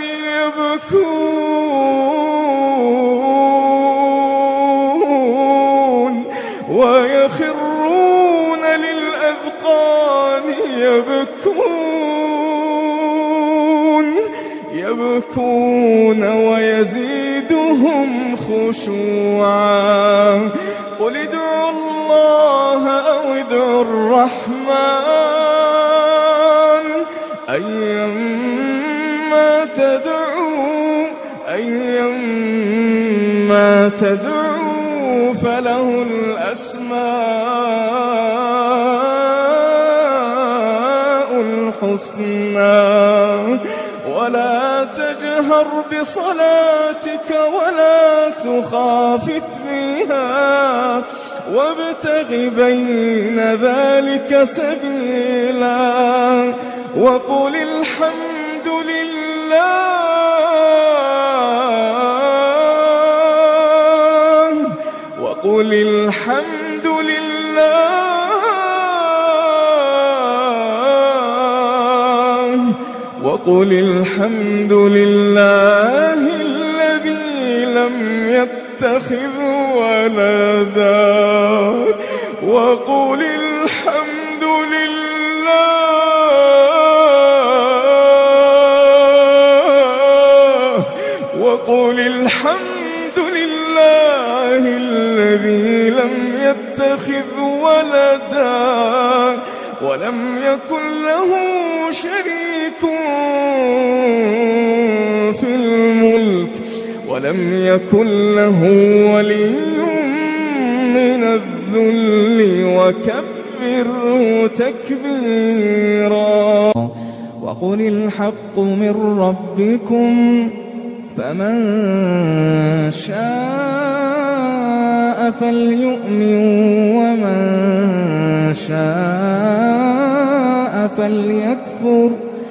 يبكون ويخرون للأذقان يبكون يبكون ويزيدهم خشوعا قل ادعوا الله أو ادعوا الرحمن أيما تدعوا أيما تدعوا فله الأسماء الحسنى ولا تجهر بصلاتك ولا تخافت بها وابتغ بين ذلك سبيلا وقل الحمد لله وقل الحمد لله وقل الحمد لله الذي لم يتخذ ولدا وقل الحمد لله وقل الحمد لله الذي لم يتخذ ولدا ولم يكن له شريك في الملك ولم يكن له ولي من الذل وكبره تكبيرا وقل الحق من ربكم فمن شاء فليؤمن ومن شاء فليكفر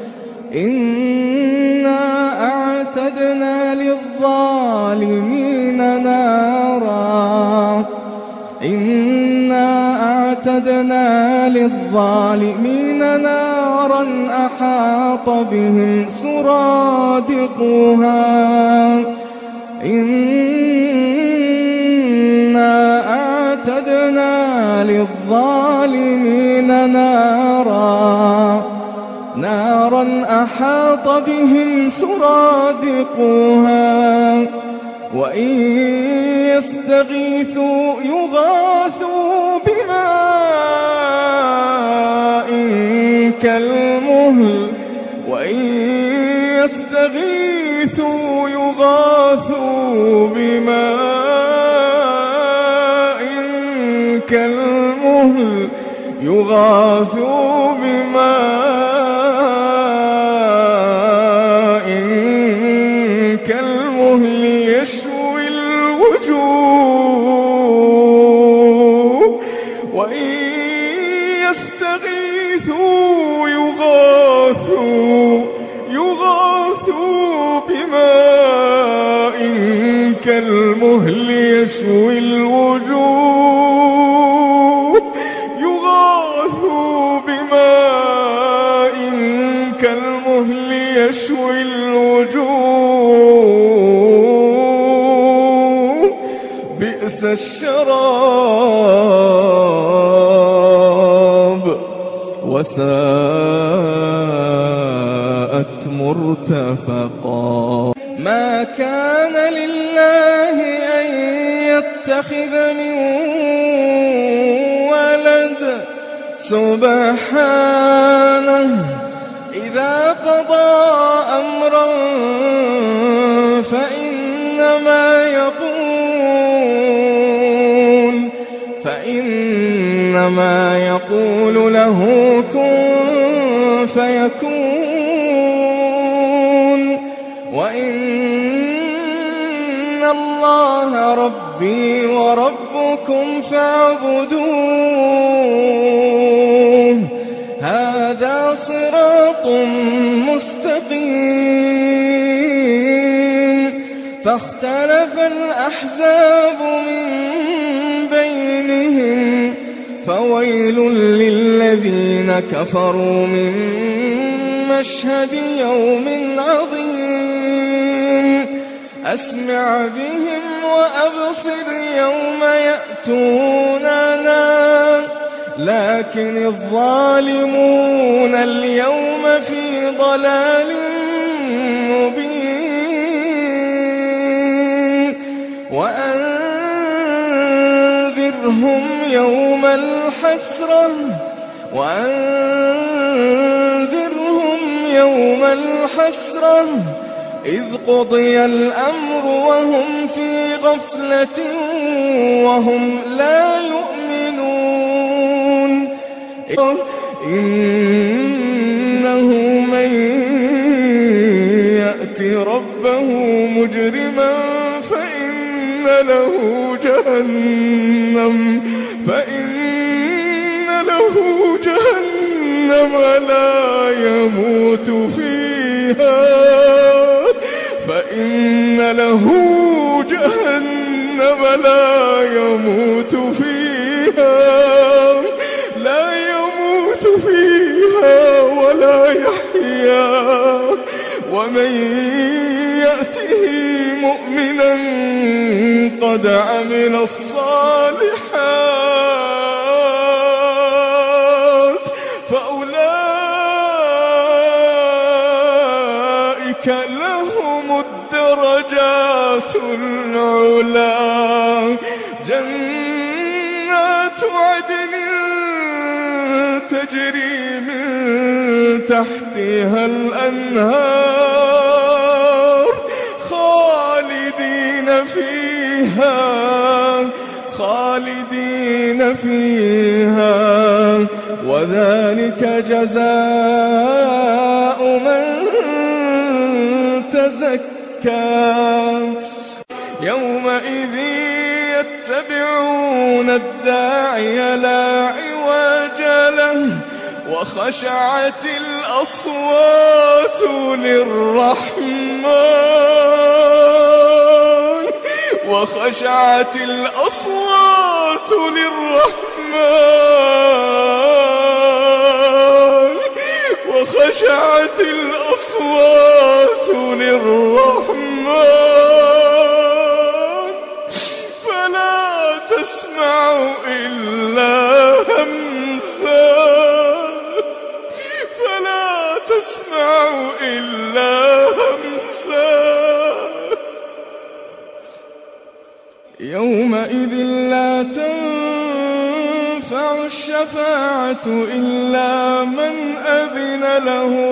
إنا أعتدنا للظالمين نارا أعتدنا للظالمين نارا أحاط بهم سرادقها إنا أعتدنا للظالمين نارا نارا أحاط بهم سرادقها وإن يستغيثوا يغاثوا بماء كالمهل وإن يستغيثوا يغاثوا بماء كالمهل يغاثوا بماء كالمهل يشوي الوجوه وإن يستغيثوا يغاثوا يغاثوا بماء كالمهل يشوي الوجوه يغاثوا بماء كالمهل يشوي الوجوه بئس الشراب وساءت مرتفقا ما كان لله أن يتخذ من ولد سبحانه إذا قضى أمرا فإنما يقول فإنما يقول له كن فيكون وإن الله ربي وربكم فاعبدوه هذا صراط مستقيم فاختلف الأحزاب من بينهم فويل للذين كفروا من مشهد يوم عظيم أسمع بهم وأبصر يوم يأتوننا لكن الظالمون اليوم في ضلال مبين وأنذرهم يوم الحسرة وأنذرهم يوم الحسرة إذ قضي الأمر وهم في غفلة وهم لا يؤمنون إنه من يأتي ربه مجرما فإن له جهنم فإن له جهنم لا يموت فيها فإن له جهنم لا يموت فيها لا يموت فيها ولا يحيا ومن يأته مؤمنا قد عمل الصالحات فأولئك لهم الدرجات العلا جنات عدن تجري من تحتها الأنهار خالدين فيها خالدين فيها وذلك جزاء من تزكى يومئذ يتبعون الداعي لا عوج له وخشعت الأصوات للرحمن وخشعت الأصوات للرحمن وخشعت الأصوات للرحمن فلا تسمع إلا همسا فلا تسمع إلا همسا يومئذ لا تنفع الشفاعة إلا من أذن له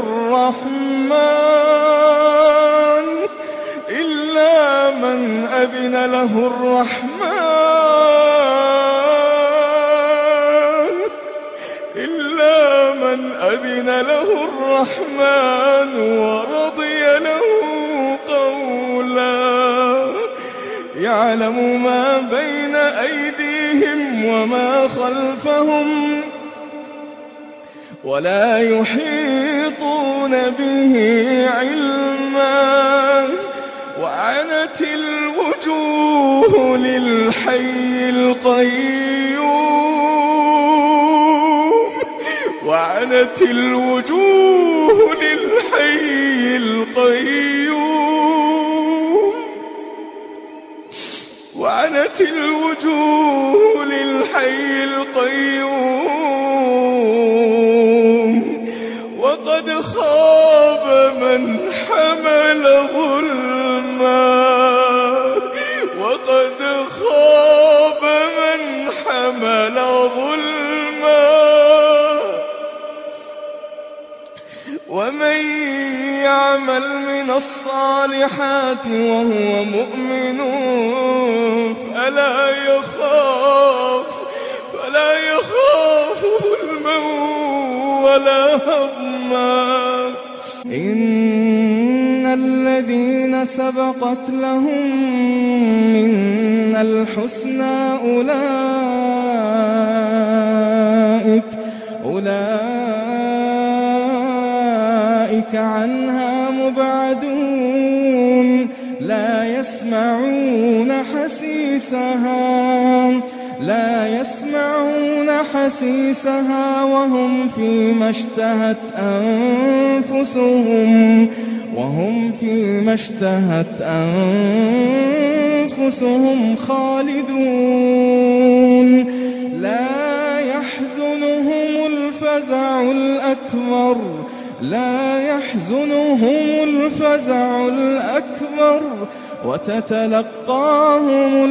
الرحمن إلا من أذن له الرحمن إلا من أذن له الرحمن ورضي له قولا يعلم ما بين أيديهم وما خلفهم ولا يحيطون به علما وعنت الوجوه للحي القيوم وعنت الوجوه للحي القيوم وعنت الوجوه للحي القيوم وقد خاب من حمل ظلما وقد خاب من حمل ظلما ومن يعمل من الصالحات وهو مؤمن فلا يخاف فلا يخاف ظلما ولا هضما إن الذين سبقت لهم منا الحسنى أولئك أولئك عنها مبعدون لا يسمعون حسيسها لا يسمعون حسيسها وهم فيما اشتهت أنفسهم وهم فيما اشتهت أنفسهم خالدون لا يحزنهم الفزع الأكبر لا يحزنهم الفزع الأكبر وتتلقاهم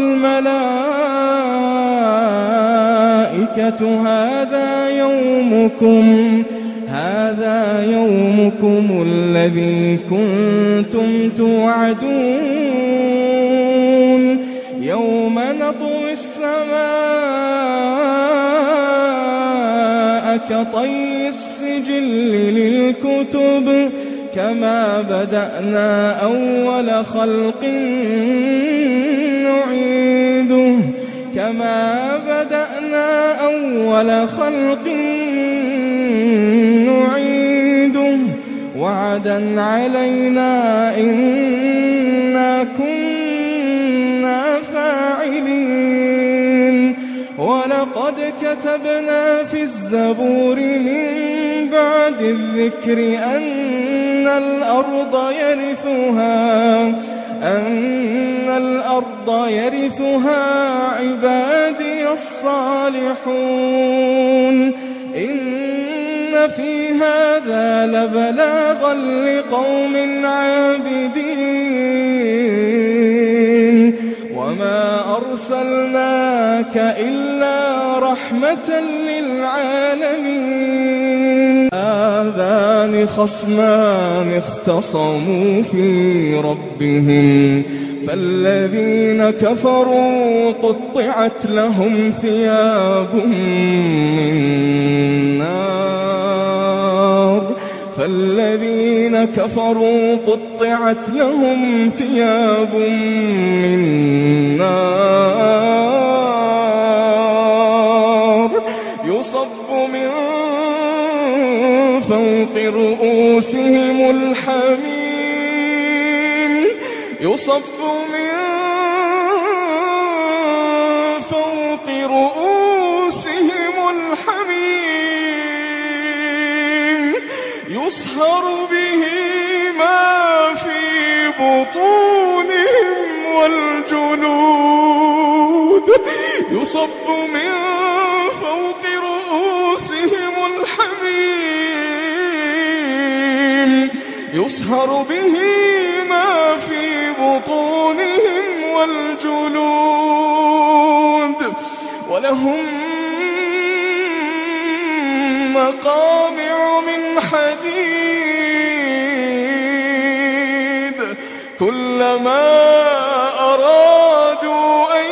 الملائكة هذا يومكم هذا يومكم الذي كنتم توعدون يوم نطوي السماء كطي السجل للكتب كما بدأنا أول خلق نعيده كما بدأنا أول خلق نعيده وعدا علينا إنا كنا فاعلين ولقد كتبنا في الزبور من بعد الذكر أن الأرض يرثها أن الأرض يرثها عبادي الصالحون إن في هذا لبلاغا لقوم عابدين وما أرسلناك إلا رحمة للعالمين هذان خصمان اختصموا في ربهم فالذين كفروا قطعت لهم ثياب من نار فالذين كفروا قطعت لهم ثياب من نار يصب من فوق رؤوسهم الحميم يصب من رؤوسهم الحميم يصهر به ما في بطونهم والجلود يصب من فوق رؤوسهم الحميم يصهر به ما في بطونهم والجلود ولهم مقامع من حديد كلما أرادوا أن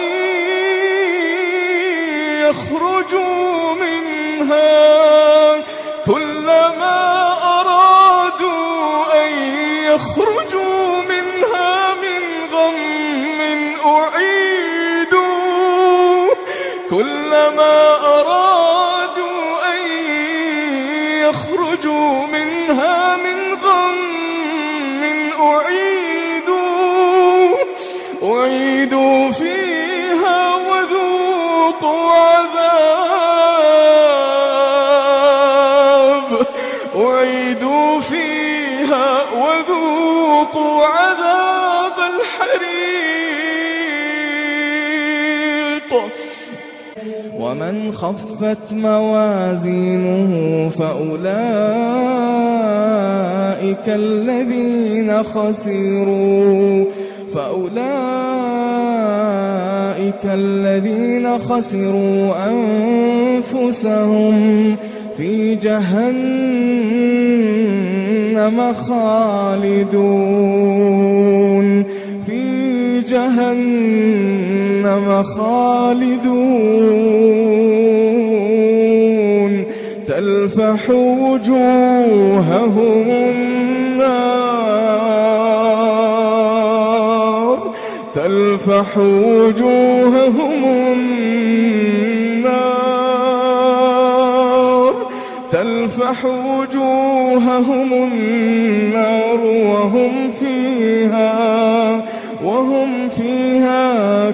يخرجوا منها كلما أرادوا أن يخرجوا منها من غم أعيدوا كلما أرادوا أن يخرجوا منها من غم أعيدوا أعيدوا فيها وذوقوا عذاب أعيدوا فيها وذوقوا عذاب الحريق ومن خفت موازينه فأولئك الذين خسروا فأولئك الذين خسروا أنفسهم في جهنم خالدون في جهنم خالدون تلفح وجوههم النار تلفح وجوههم النار تلفح وجوههم النار وهم فيها وهم فيها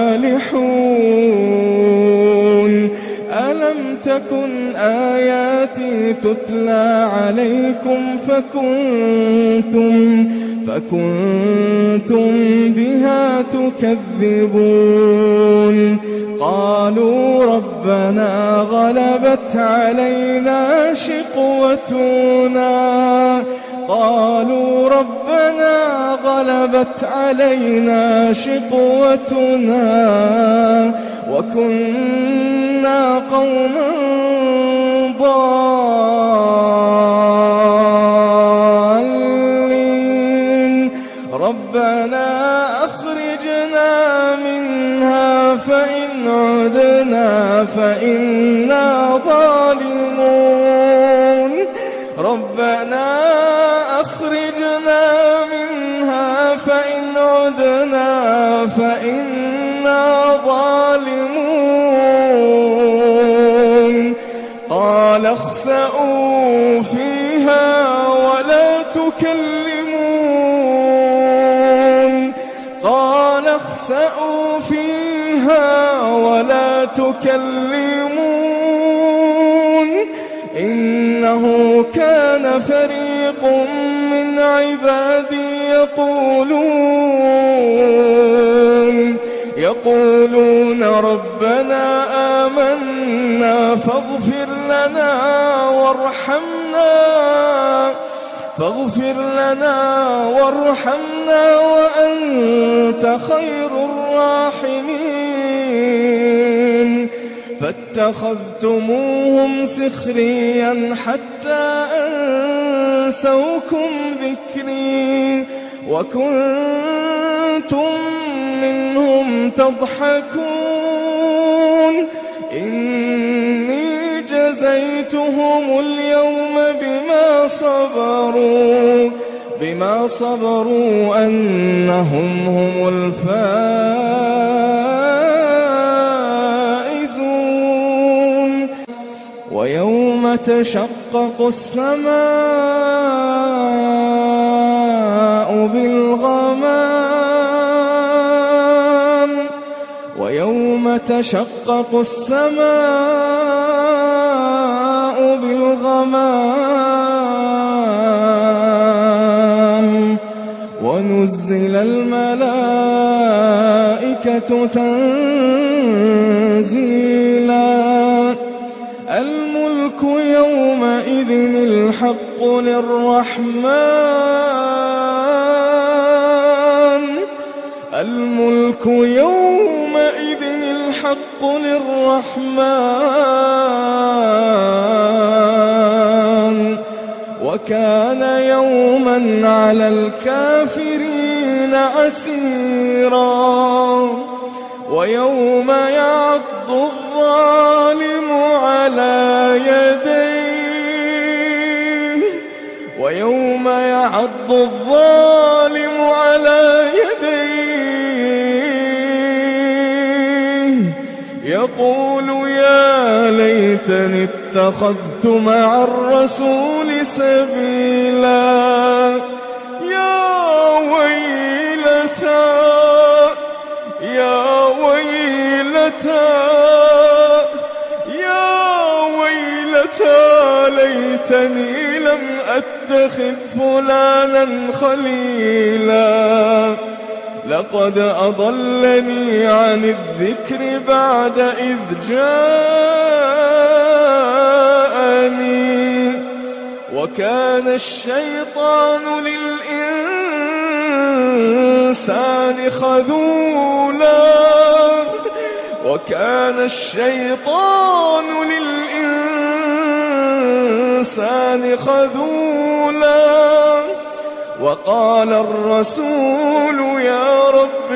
كالحون ألم تكن آياتي تتلى عليكم فكنتم فكنتم بها تكذبون قالوا ربنا غلبت علينا شقوتنا قالوا ربنا غلبت علينا شقوتنا وكنا قوما ضالين ربنا أخرجنا منها فإن عدنا فإنا ظالمون ربنا أخرجنا منها فإن عدنا فإنا ظالمون قال اخسئوا فيها ولا تكلمون قال اخسئوا فيها ولا تكلمون إنه كان فريق من عبادي يقولون يقولون ربنا آمنا فاغفر لنا وارحمنا فاغفر لنا وارحمنا وأنت خير الراحمين فاتخذتموهم سخريا حتى أنسوكم ذكري وكنتم منهم تضحكون إني جزيتهم اليوم بما صبروا بما صبروا أنهم هم الفائزون ويوم تشقق السماء بالغمام ويوم وتشقق السماء بالغمام ونزل الملائكة تنزيلا الملك يومئذ الحق للرحمن الملك يومئذ الحق للرحمن وكان يوما على الكافرين عسيرا ويوم يعض الظالم على يديه ويوم يعض الظالم على يديه يقول يا ليتني اتخذت مع الرسول سبيلا يا ويلتى يا ويلتى يا ويلتى ليتني لم أتخذ فلانا خليلا لقد أضلني عن الذكر بعد إذ جاءني وكان الشيطان للإنسان خذولا وكان الشيطان للإنسان خذولا وقال الرسول يا رب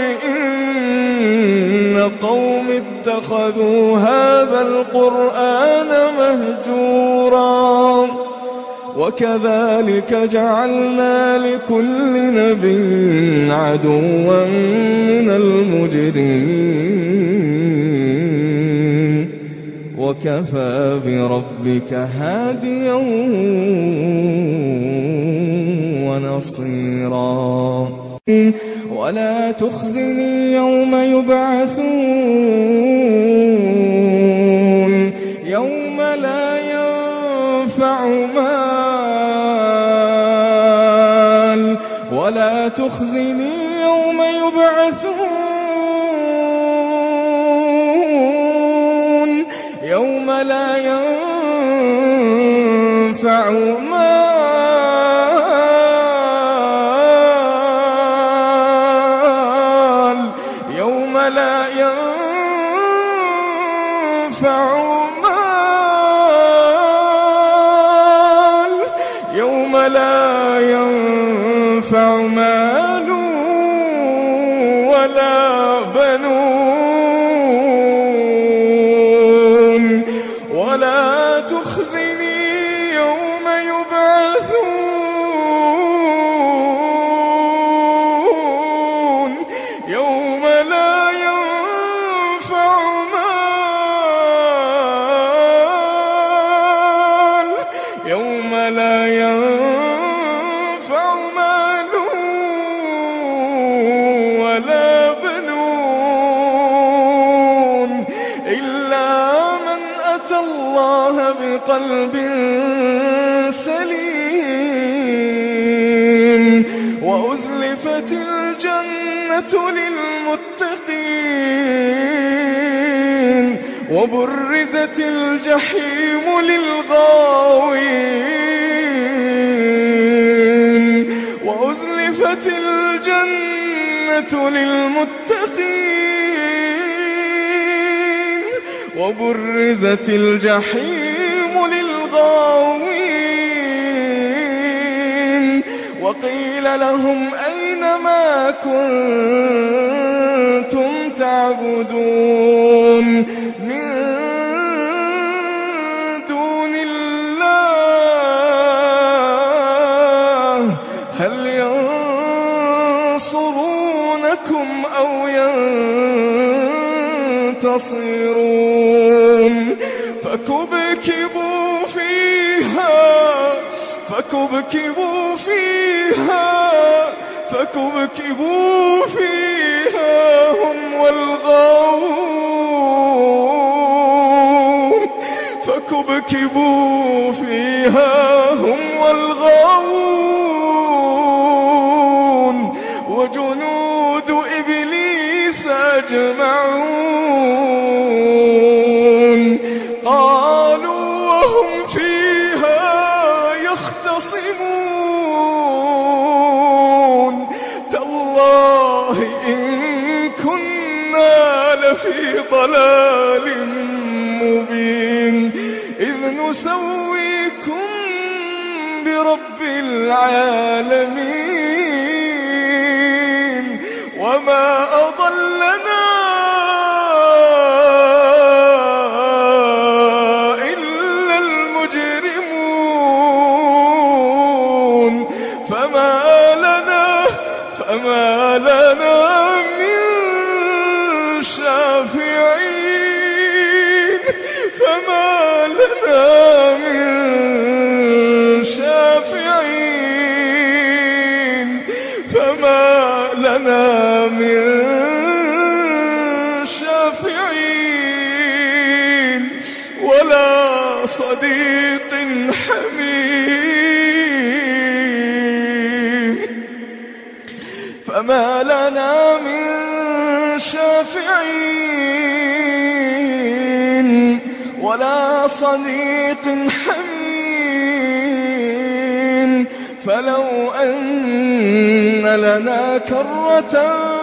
إن قوم اتخذوا هذا القرآن مهجورا وكذلك جعلنا لكل نبي عدوا من المجرمين وكفى بربك هاديا ونصيرا ولا تخزني يوم يبعثون يوم لا ينفع مال ولا تخزني يوم يبعثون يوم لا ينفع مال يوم لا ينفع مال يوم لا ينفع مال ولا بنون ولا تخزني يوم يبعثون يوم لا ينفع مال يوم لا ينفع مال ولا بنون إلا من أتى الله بقلب سليم وأزلفت الجنة للمتقين وبرزت الجحيم للغاوين وأزلفت الجنة للمتقين وبرزت الجحيم للغاوين وقيل لهم أين ما كنتم تعبدون من دون الله هل ينصرونكم أو ينتصرون فكبكبوا فيها فكبكبوا فيها فكبكبوا فيها هم والغاوون فكبكبوا فيها هم والغاوون وجنود إبليس أجمعون قالوا وهم فيها يختصمون تالله إن كنا لفي ضلال مبين إذ نسويكم برب العالمين وما أضلنا إلا المجرمون فما لنا فما لنا من شافعين فما لنا من شافعين فما لنا من شافعين ولا صديق حميم فما لنا من شافعين ولا صديق حميم فلو أن لنا كرة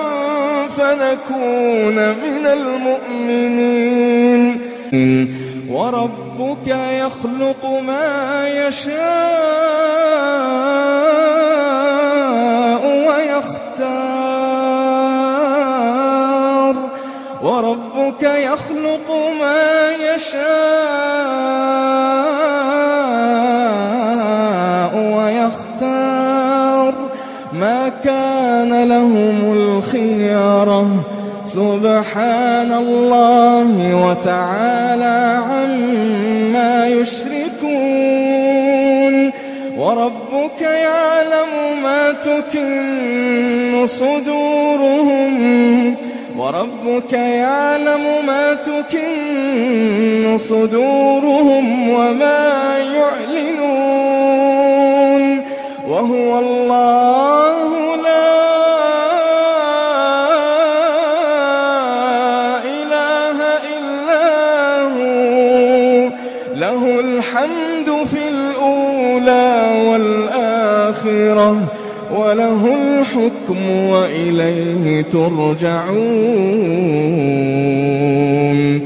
فنكون من المؤمنين وربك يخلق ما يشاء ويختار وربك يخلق ما يشاء ويختار ما كان لهم الخيرة سبحان الله وتعالى عما يشركون وربك يعلم ما تكن صدورهم وربك يعلم ما تكن صدورهم وما يعلنون وهو الله لا إله إلا هو له الحمد في الأولى والآخرة وله الحكم وإليه ترجعون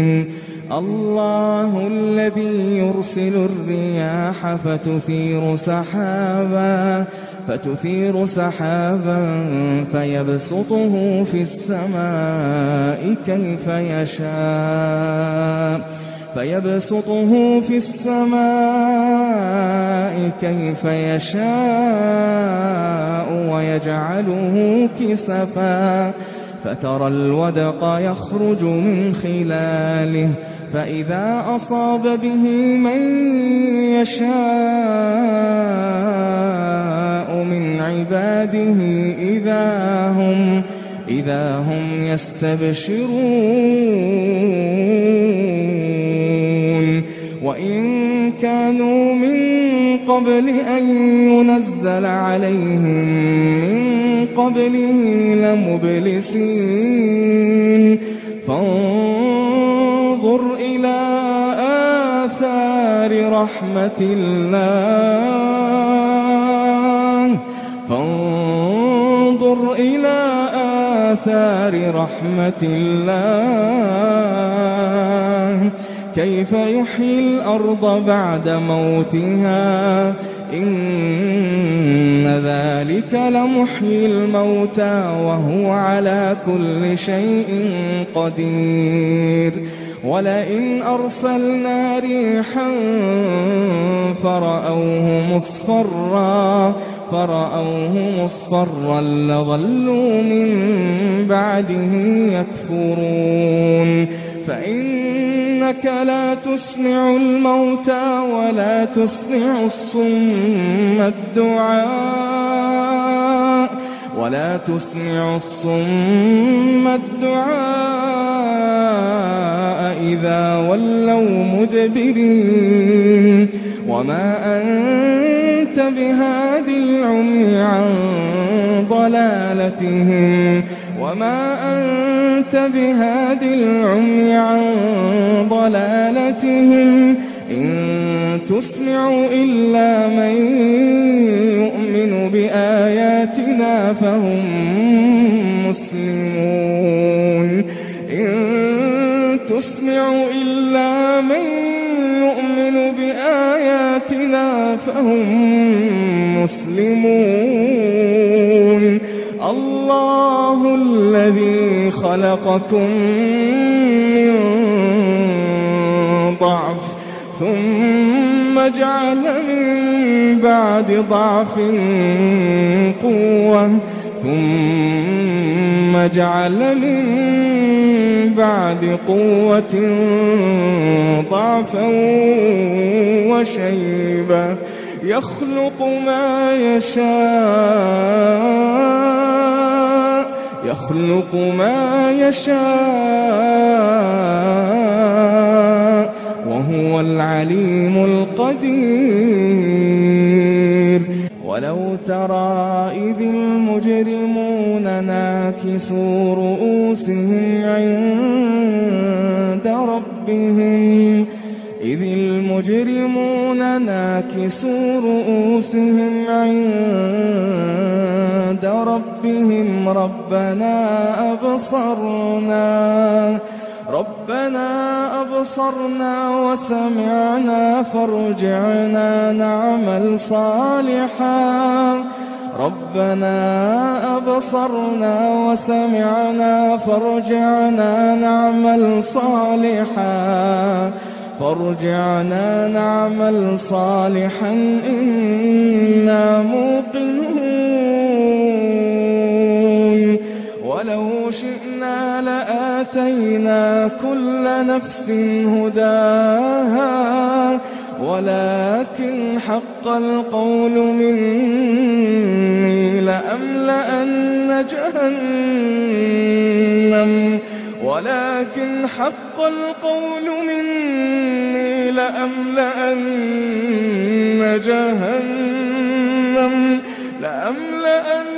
الله الذي يرسل الرياح فتثير سحابا فتثير سحابا فيبسطه في السماء كيف يشاء فيبسطه في السماء كيف يشاء ويجعله كسفا فترى الودق يخرج من خلاله فإذا أصاب به من يشاء من عباده إذا هم إذا هم يستبشرون وإن كانوا من قبل أن ينزل عليهم من قبله لمبلسين فانظر إلى آثار رحمة الله فانظر إلى آثار رحمة الله كيف يحيي الأرض بعد موتها إن ذلك لمحيي الموتى وهو على كل شيء قدير ولئن أرسلنا ريحا فرأوه مصفرا فرأوه مصفرا لظلوا من بعده يكفرون فإنك لا تسمع الموتى ولا تسمع الصم الدعاء ولا تسمع الصم الدعاء إذا ولوا مدبرين وما أنت بهاد العمي عن ضلالتهم وما أنت بهاد العمي عن ضلالتهم إن تسمع إلا من يؤمن بآياتنا فهم مسلمون إن تسمع إلا من يؤمن بآياتنا فهم مسلمون الله الذي خلقكم من ضعف ثم جعل من بعد ضعف قوة ثم جعل من بعد قوة ضعفا وشيبة يخلق ما يشاء يخلق ما يشاء وهو العليم القدير ولو ترى إذ المجرمون ناكسوا رؤوسهم عند ربهم إذ المجرمون ناكسوا رؤوسهم عند ربهم ربنا أبصرنا ربنا أبصرنا وسمعنا فارجعنا نعمل صالحا ربنا أبصرنا وسمعنا فارجعنا نعمل صالحا فارجعنا نعمل صالحا إنا موقنون ولو شئنا لآتينا كل نفس هداها ولكن حق القول مني لأملأن جهنم ولكن حق القول مني لأملأن جهنم لأملأن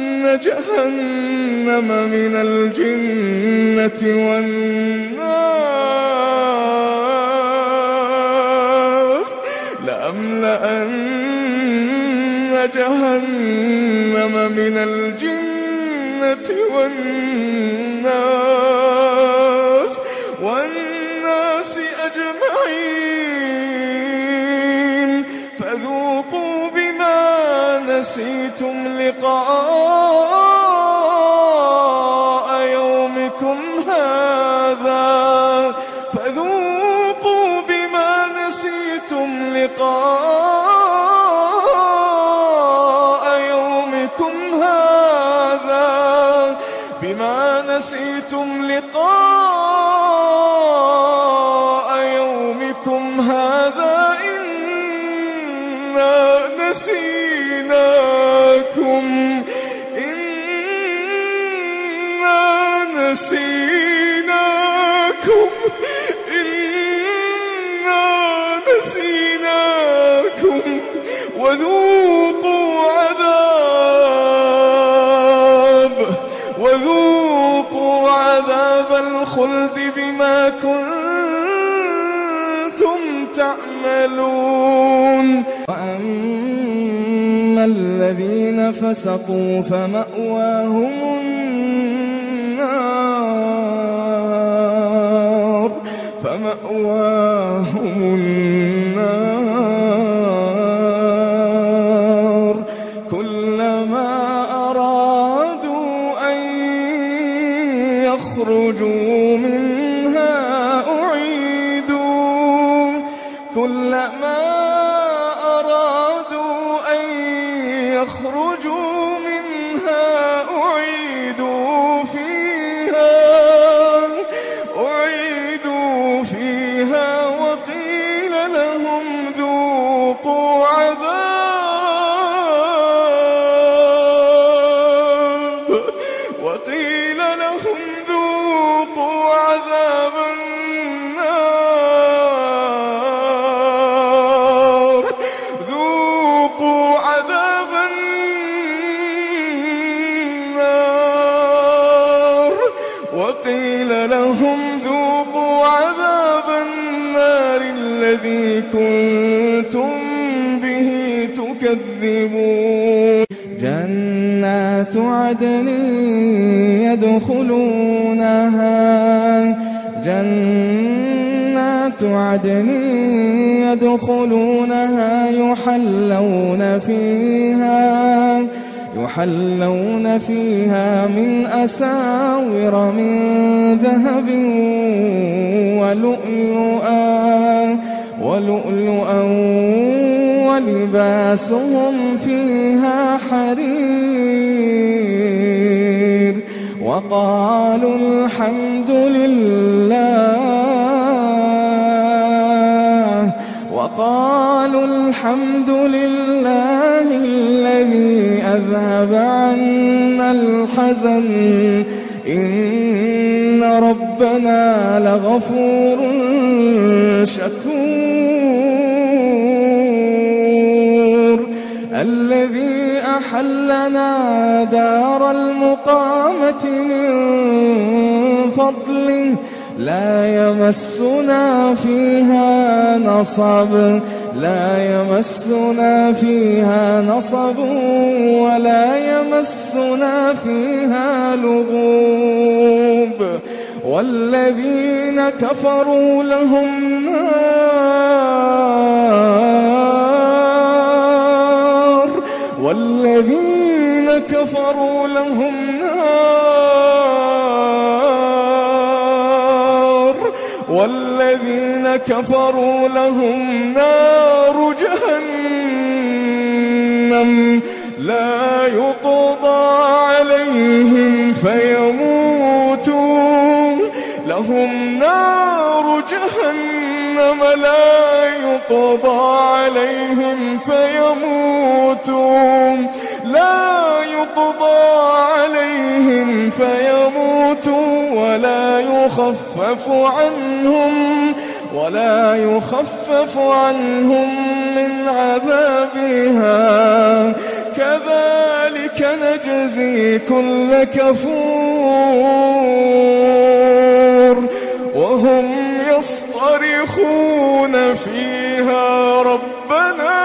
جهنم من الجنة والناس لأملأن جهنم من الجنة والناس والناس أجمعين فذوقوا بما نسيتم لقاء يومكم هذا فذوقوا بما نسيتم لقاء يومكم هذا بما نسيتم لقاء يومكم هذا إنا نسيناكم إنا نسيناكم إنا نسيناكم وذوقوا عذاب وذوقوا عذاب الخلد بما كنتم تعملون وأما الذين فسقوا فمأواهم النار فمأواهم النار كلما أرادوا أن يخرجوا منها أعيدوا كلما أرادوا أن يخرجوا منها أعيدوا فيها أعيدوا فيها وقيل لهم ذوقوا عذاب وقيل لهم ذوقوا عذاب النار الذي كنتم به تكذبون جنات عدن يدخلونها جنات عدن يدخلونها يحلون فيها يحلون فيها من أساور من ذهب ولؤلؤا ولؤلؤا ولباسهم فيها حرير وقالوا الحمد لله وقالوا الحمد لله الذي أذهب عنا الحزن إن ربنا لغفور شكور الذي أحلنا دار المقامة من فضله لا يمسنا فيها نصب لا يمسنا فيها نصب ولا يمسنا فيها لغوب والذين كفروا لهم نار والذين كفروا لهم نار والذين كفروا لهم نار جهنم لا يقضى عليهم فيموتوا لهم نار جهنم لا يقضى عليهم فيموتوا لا يقضى عليهم فيموتوا ولا يخفف عنهم ولا يخفف عنهم من عذابها كذلك نجزي كل كفور وهم يصطرخون فيها ربنا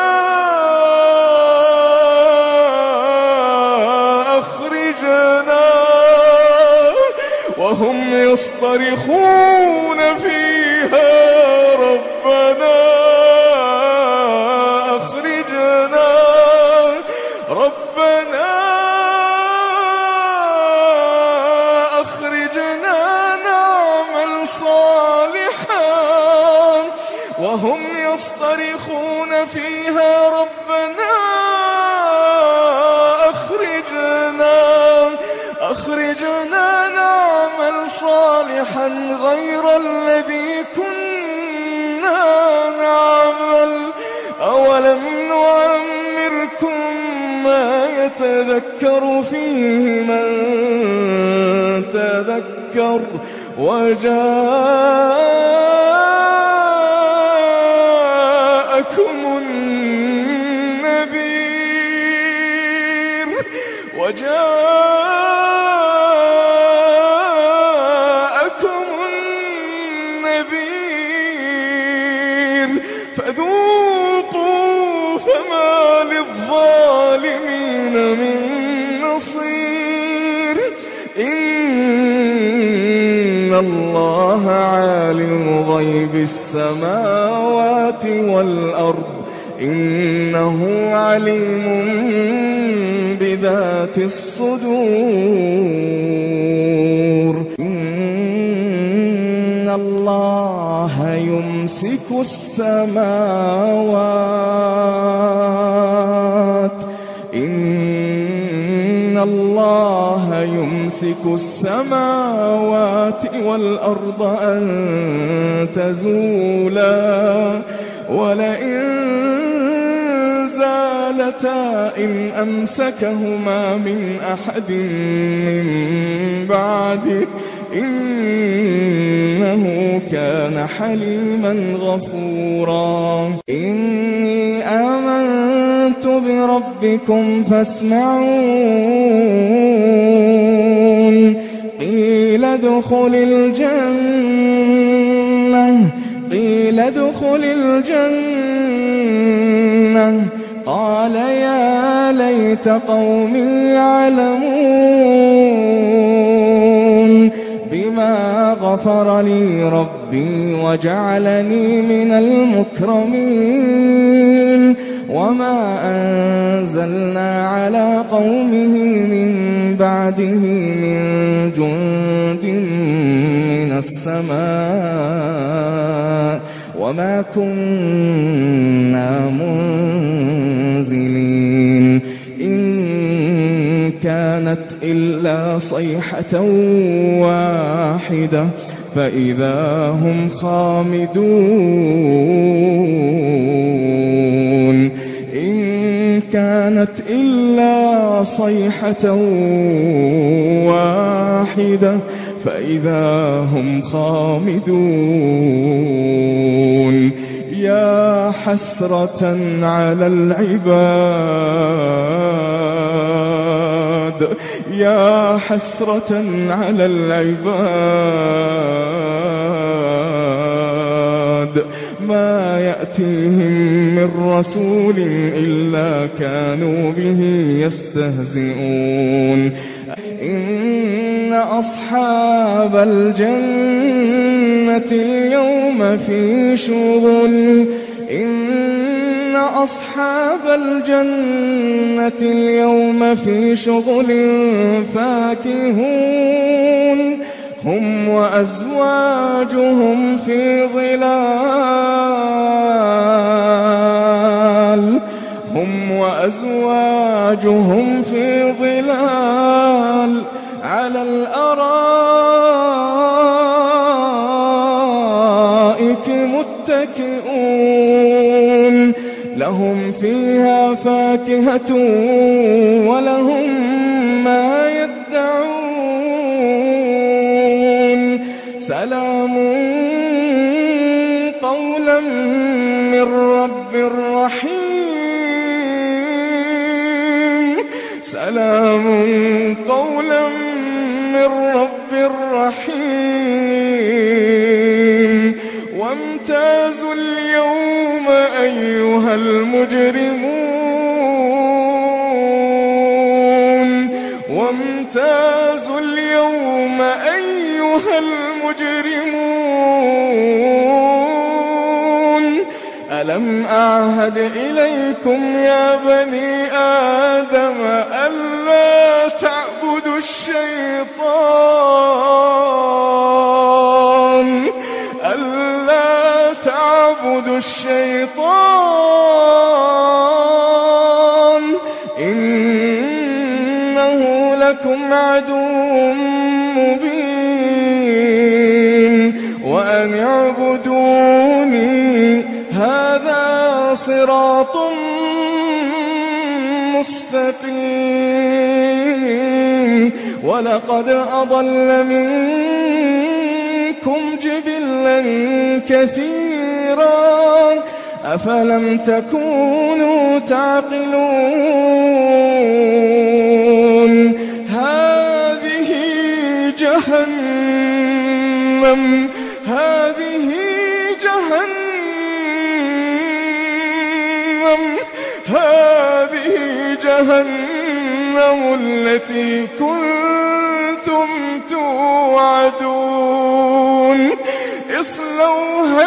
أخرجنا وهم يصطرخون فيها ربنا أخرجنا ربنا أخرجنا نعمل صالحا وهم يصطرخون فيها ربنا أخرجنا أخرجنا نعمل صالحا غير الذي كنا نعمل أولم نعمركم ما يتذكر فيه من تذكر وجاءكم النذير وجاءكم النذير فذوقوا فما للظالمين من نصير إن الله عالم غيب السماوات والأرض إنه عليم بذات الصدور إن الله يمسك السماوات إن الله يمسك السماوات والأرض أن تزولا ولئن زالتا إن أمسكهما من أحد من بعده إنه كان حليما غفورا إني آمنت بربكم فاسمعون قيل ادخل الجنة قيل ادخل الجنة قال يا ليت قومي يعلمون بما غفر لي ربي وجعلني من المكرمين وما أنزلنا على قومه من بعده من جند من السماء وما كنا منزلين إن كانت إلا صيحة واحدة فإذا هم خامدون إن كانت إلا صيحة واحدة فإذا هم خامدون يا حسرة على العباد يا حسرة على العباد ما يأتيهم من رسول إلا كانوا به يستهزئون إن أصحاب الجنة اليوم في شغل إن أصحاب الجنة اليوم في شغل فاكهون هم وأزواجهم في ظلال هم وأزواجهم في ظلال على الأرائك متكئون لهم فيها فاكهة ولهم ما يدعون سلام قولا من رب رحيم سلام قولا من رب رحيم وامتازوا اليوم أيها المجرمون وامتازوا اليوم أيها المجرمون ألم أعهد إليكم يا بني آدم ألا تعبدوا الشيطان ألا تعبدوا الشيطان إنه لكم عدو مبين وأن اعبدوني هذا صراط مستقيم ولقد أضل منكم جبلا كثيرا أفلم تكونوا تعقلون هذه جهنم هذه جهنم هذه جهنم التي كنتم توعدون اصلوها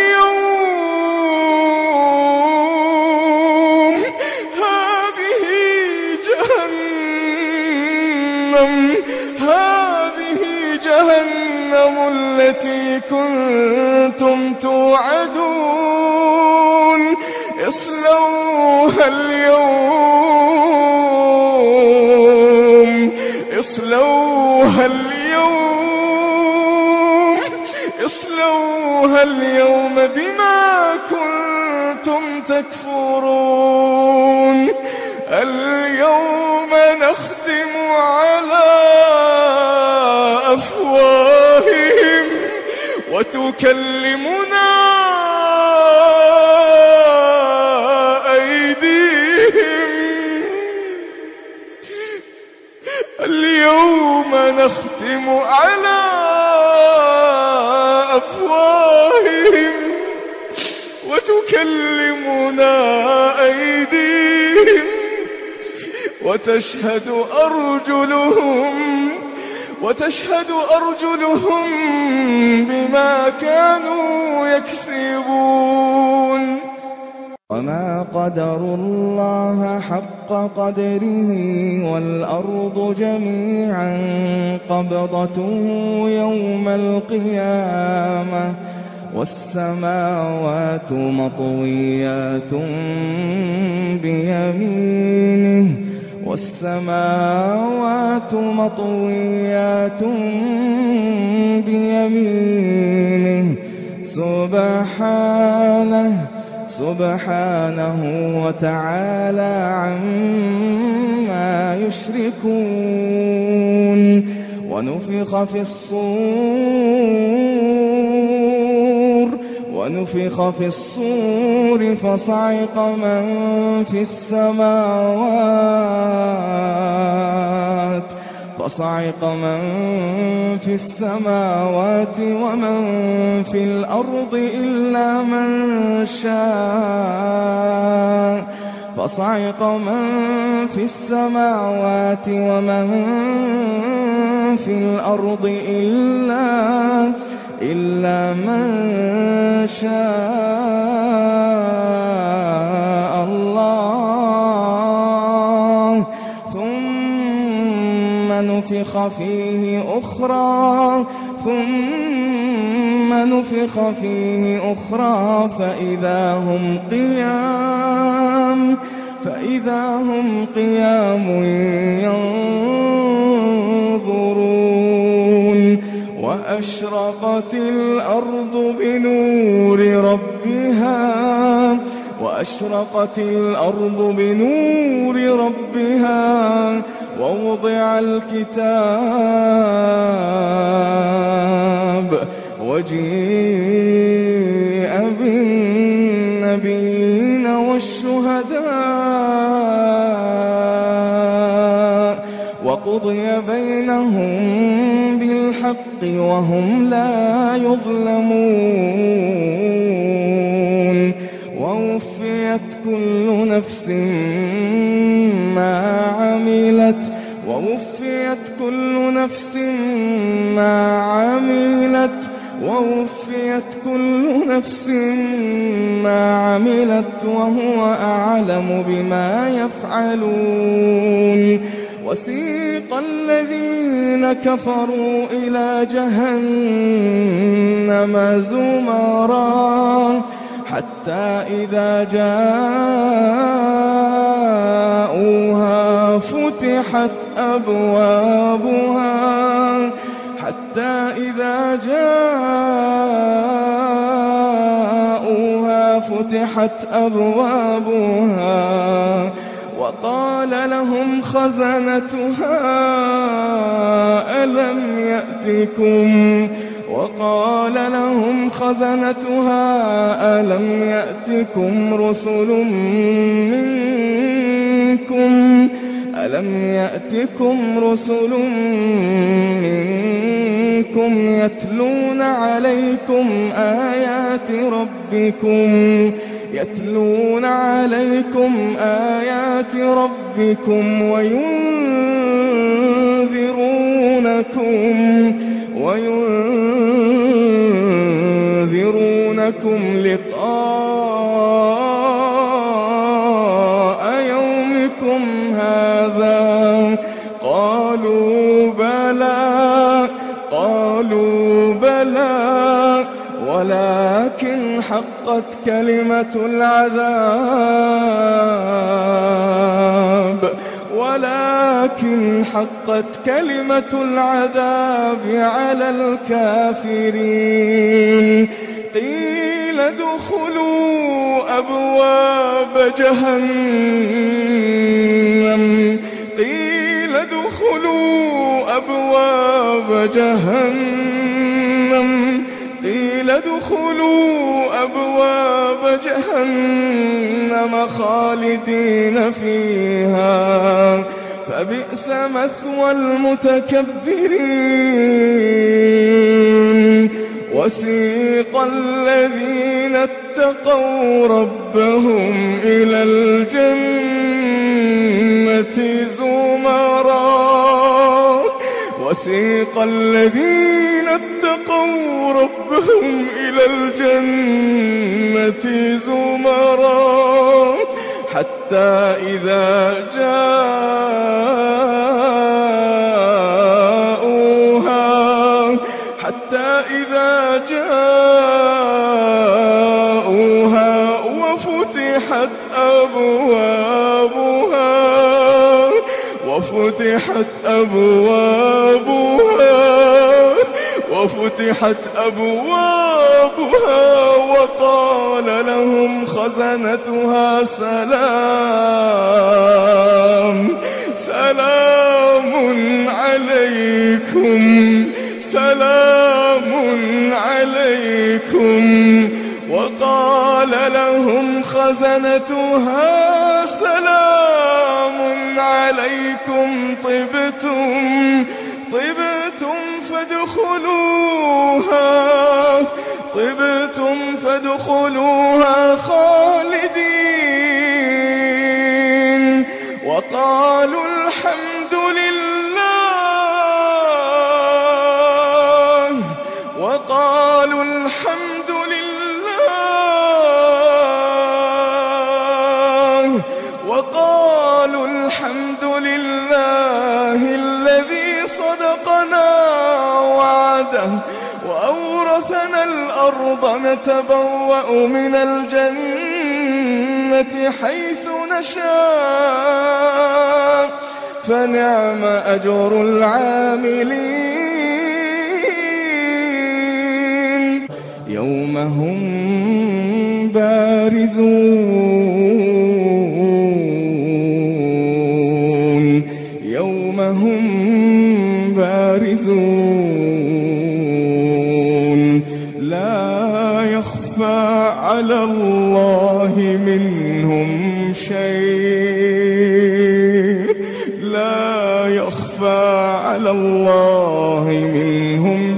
اليوم هذه جهنم هذه جهنم التي كنتم توعدون اصلوها اليوم اصلوها اليوم اصلوها اليوم بما كنتم تكفرون اليوم نختم على أفواههم وتكلمنا اليوم نختم على أفواههم وتكلمنا أيديهم وتشهد أرجلهم وتشهد أرجلهم بما كانوا يكسبون وما قدروا الله حق قدره والأرض جميعا قبضته يوم القيامة والسماوات مطويات بيمينه والسماوات مطويات بيمينه سبحانه سبحانه وتعالى عما يشركون ونفخ في الصور ونفخ في الصور فصعق من في السماوات فصعق من في السماوات ومن في الأرض إلا من شاء فصعق من في السماوات ومن في الأرض إلا إلا من شاء الله ثم نفخ فيه أخرى ثم نفخ فيه أخرى فإذا هم قيام فإذا هم قيام ينظرون وأشرقت الأرض بنور ربها وأشرقت الأرض بنور ربها ووضع الكتاب وجيء بالنبيين والشهداء وقضي بينهم بالحق وهم لا يظلمون ووفيت كل نفس ما عملت ووفيت كل نفس ما عملت ووفيت كل نفس ما عملت وهو أعلم بما يفعلون وسيق الذين كفروا إلى جهنم زمرا حتى إذا جاءوها فتحت أبوابها حتى إذا جاءوها فتحت أبوابها وقال لهم خزنتها ألم يأتكم وقال لهم خزنتها ألم يأتكم رسل منكم ألم يأتكم رسل منكم يتلون عليكم آيات ربكم يتلون عليكم آيات ربكم وينذرونكم وينذرونكم لقاء يومكم هذا قالوا بلى قالوا بلى ولكن حقت كلمة العذاب ولكن حقت كلمة العذاب على الكافرين قيل ادخلوا أبواب جهنم قيل ادخلوا أبواب جهنم قيل ادخلوا أبواب جهنم خالدين فيها فبئس مثوى المتكبرين وسيق الذين اتقوا ربهم إلى الجنة زمرا وسيق الذين اتقوا ربهم إلى الجنة زمرا حتى إذا جاءوها حتى إذا جاءوها وفتحت أبوابها وفتحت أبوابها وفتحت أبوابها وقال لهم خزنتها سلام سلام عليكم سلام عليكم وقال لهم خزنتها سلام عليكم طبتم طبتم فادخلوها طبتم فادخلوها خالدين وقالوا الحمد لله وقالوا الحمد لله وقالوا الحمد لله الذي صدقنا وعده وأورثنا الأرض نتبوأ من الجنة حيث نشاء فنعم أجر العاملين يوم هم بارزون يوم هم بارزون لا يخفى على الله منهم شيء لا يخفى على الله منهم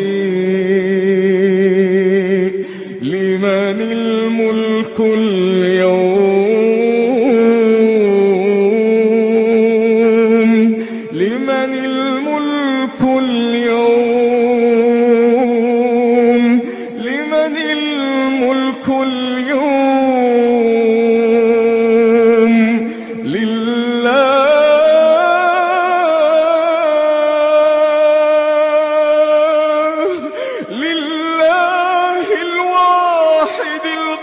شيء لمن الملك اليوم لمن الملك اليوم لمن الملك اليوم لله لله الواحد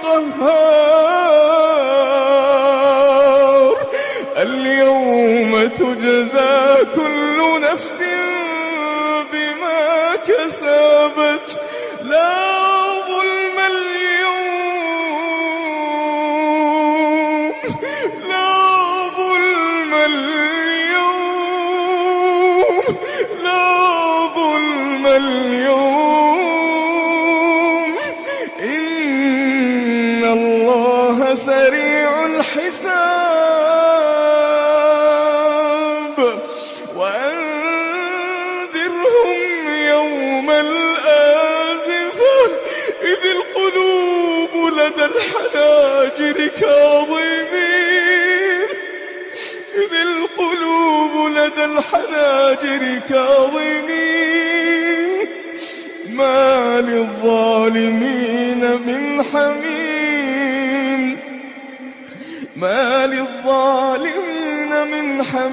القهار اليوم تجزى كل نفس بما كسبت لا ظلم اليوم لا ظلم اليوم لا ظلم اليوم إن الله سريع الحساب وأنذرهم يوم الآزفة إذ القلوب لدى الحناجر كاظمين إذ القلوب لدى الحناجر كاظمين ما للظالمين من حميم ما للظالمين من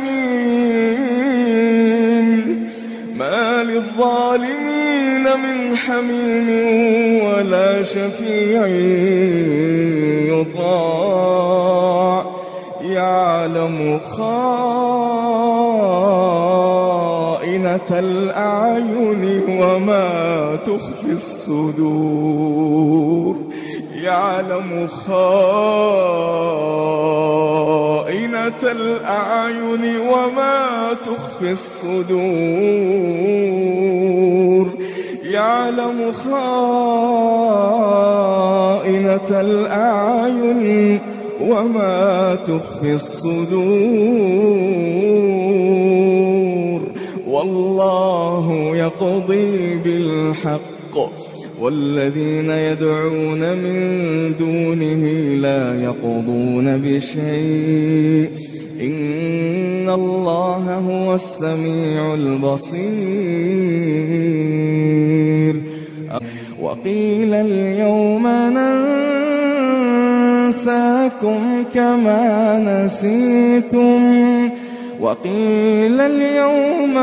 حميم ما للظالمين من حميم ولا شفيع يطاع يعلم خائنة الأعين وما تخفي الصدور يعلم خائنة الأعين وما تخفي الصدور يعلم خائنة الأعين وما تخفي الصدور والله يقضي بالحق والذين يدعون من دونه لا يقضون بشيء إن الله هو السميع البصير وقيل اليوم ننساكم كما نسيتم وقيل اليوم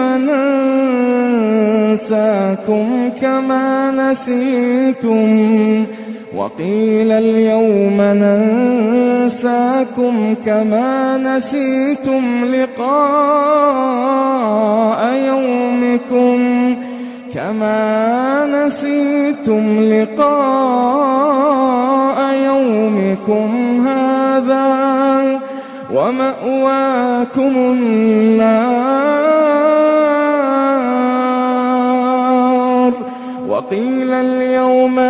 ننساكم كما نسيتم وقيل اليوم ننساكم كما نسيتم لقاء يومكم كما نسيتم لقاء يومكم هذا ومأواكم النار وقيل اليوم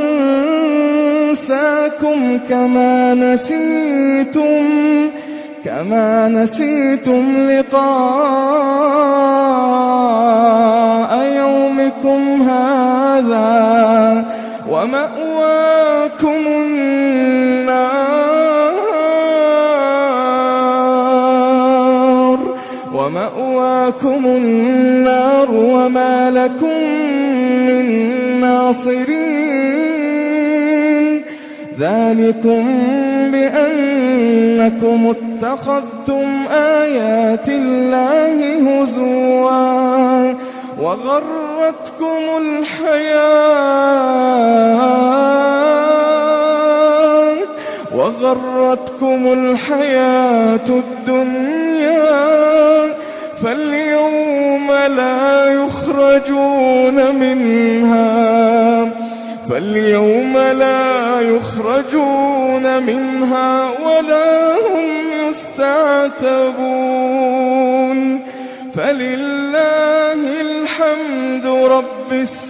ننساكم كما نسيتم كما نسيتم لقاء يومكم هذا ومأواكم النار ومأواكم النار وما لكم من ناصرين ذلكم بأنكم اتخذتم آيات الله هزوا وغرتكم الحياة وغرتكم الحياة الدنيا فاليوم لا يخرجون منها فاليوم لا يخرجون منها ولا هم يستعتبون فلله الحمد رب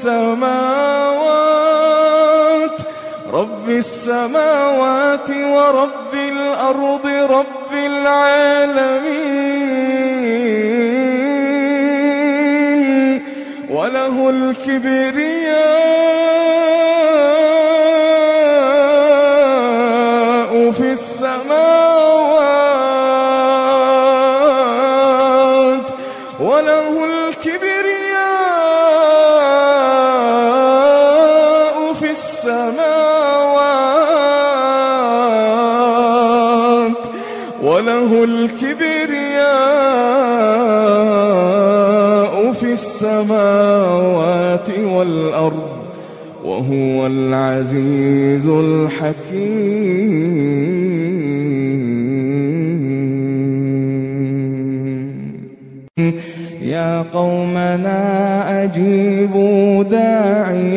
السماوات رب السماوات ورب الأرض رب العالمين وله الكبرياء في السماوات وله الكبرياء في السماوات وله الكبرياء في السماوات والأرض وهو العزيز الحكيم يا قومنا أجيبوا داعي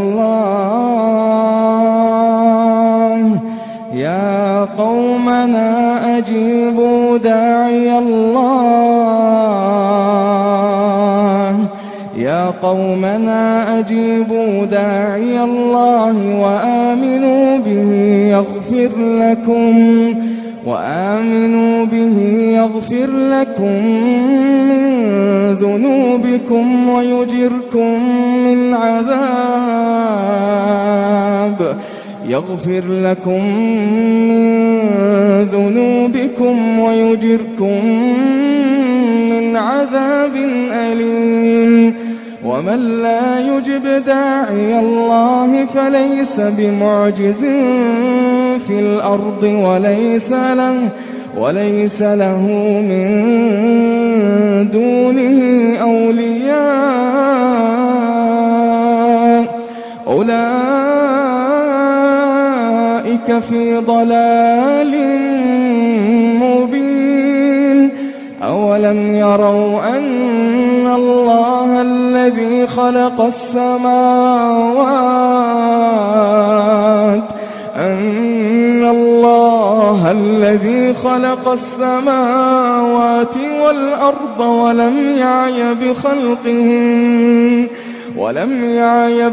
الله يا قومنا أجيبوا داعي الله يا قومنا أجيبوا داعي الله وآمنوا به يغفر لكم وآمنوا به يغفر لكم من ذنوبكم ويجركم من عذاب يغفر لكم من ذنوبكم ويجركم من عذاب أليم ومن لا يجب داعي الله فليس بمعجز في الأرض وليس له وليس له من دونه أولياء أولئك في ضلال مبين أولم يروا أن الله الذي خلق السماوات أن الله الذي خلق السماوات والأرض ولم يعي بخلقهن ولم يعي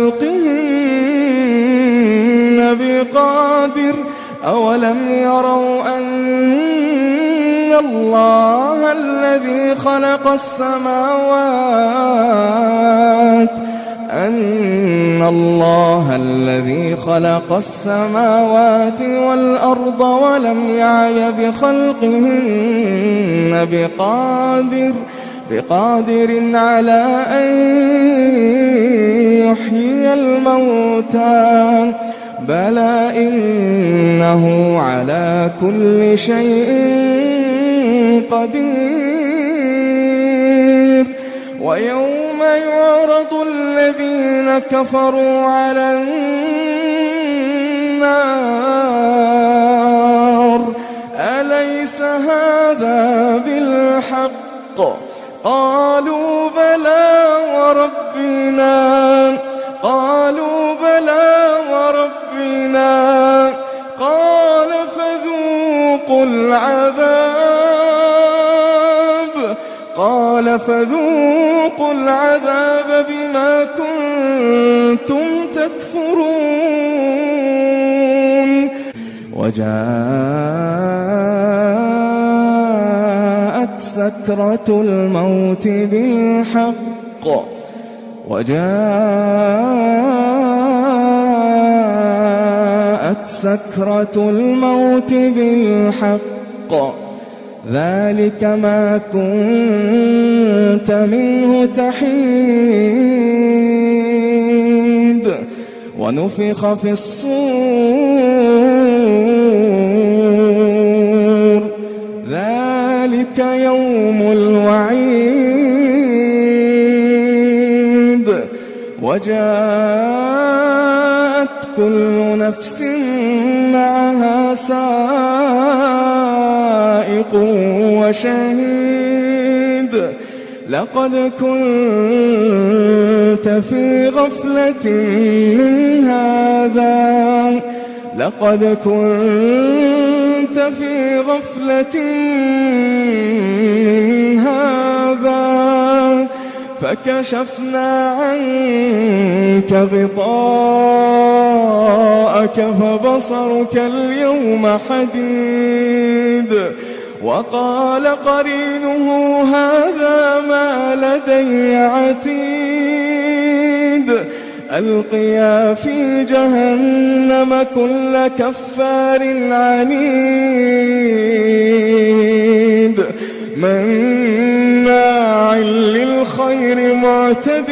بخلقهن بقادر أولم يروا أن الله الذي خلق السماوات أن الله الذي خلق السماوات والأرض ولم يعي بخلقهن بقادر بقادر على أن يحيي الموتى بلى إنه على كل شيء قدير. ويوم يعرض الذين كفروا على النار أليس هذا بالحق؟ قالوا بلى وربنا قالوا بلى وربنا قال فذوقوا العذاب قال فذوقوا العذاب بما كنتم تكفرون. وجاءت سكرة الموت بالحق وجاءت سكرة الموت بالحق ذلك ما كنت منه تحيد. ونفخ في الصور ذلك يوم الوعيد. وجاءت كل نفس معها سائق وشهيد. لقد كنت في غفلة من هذا لقد كنت في غفلة من هذا فكشفنا عنك غطاءك فبصرك اليوم حديد. وقال قرينه هذا ما لدي عتيد. ألقيا في جهنم كل كفار عنيد مناع للخير معتد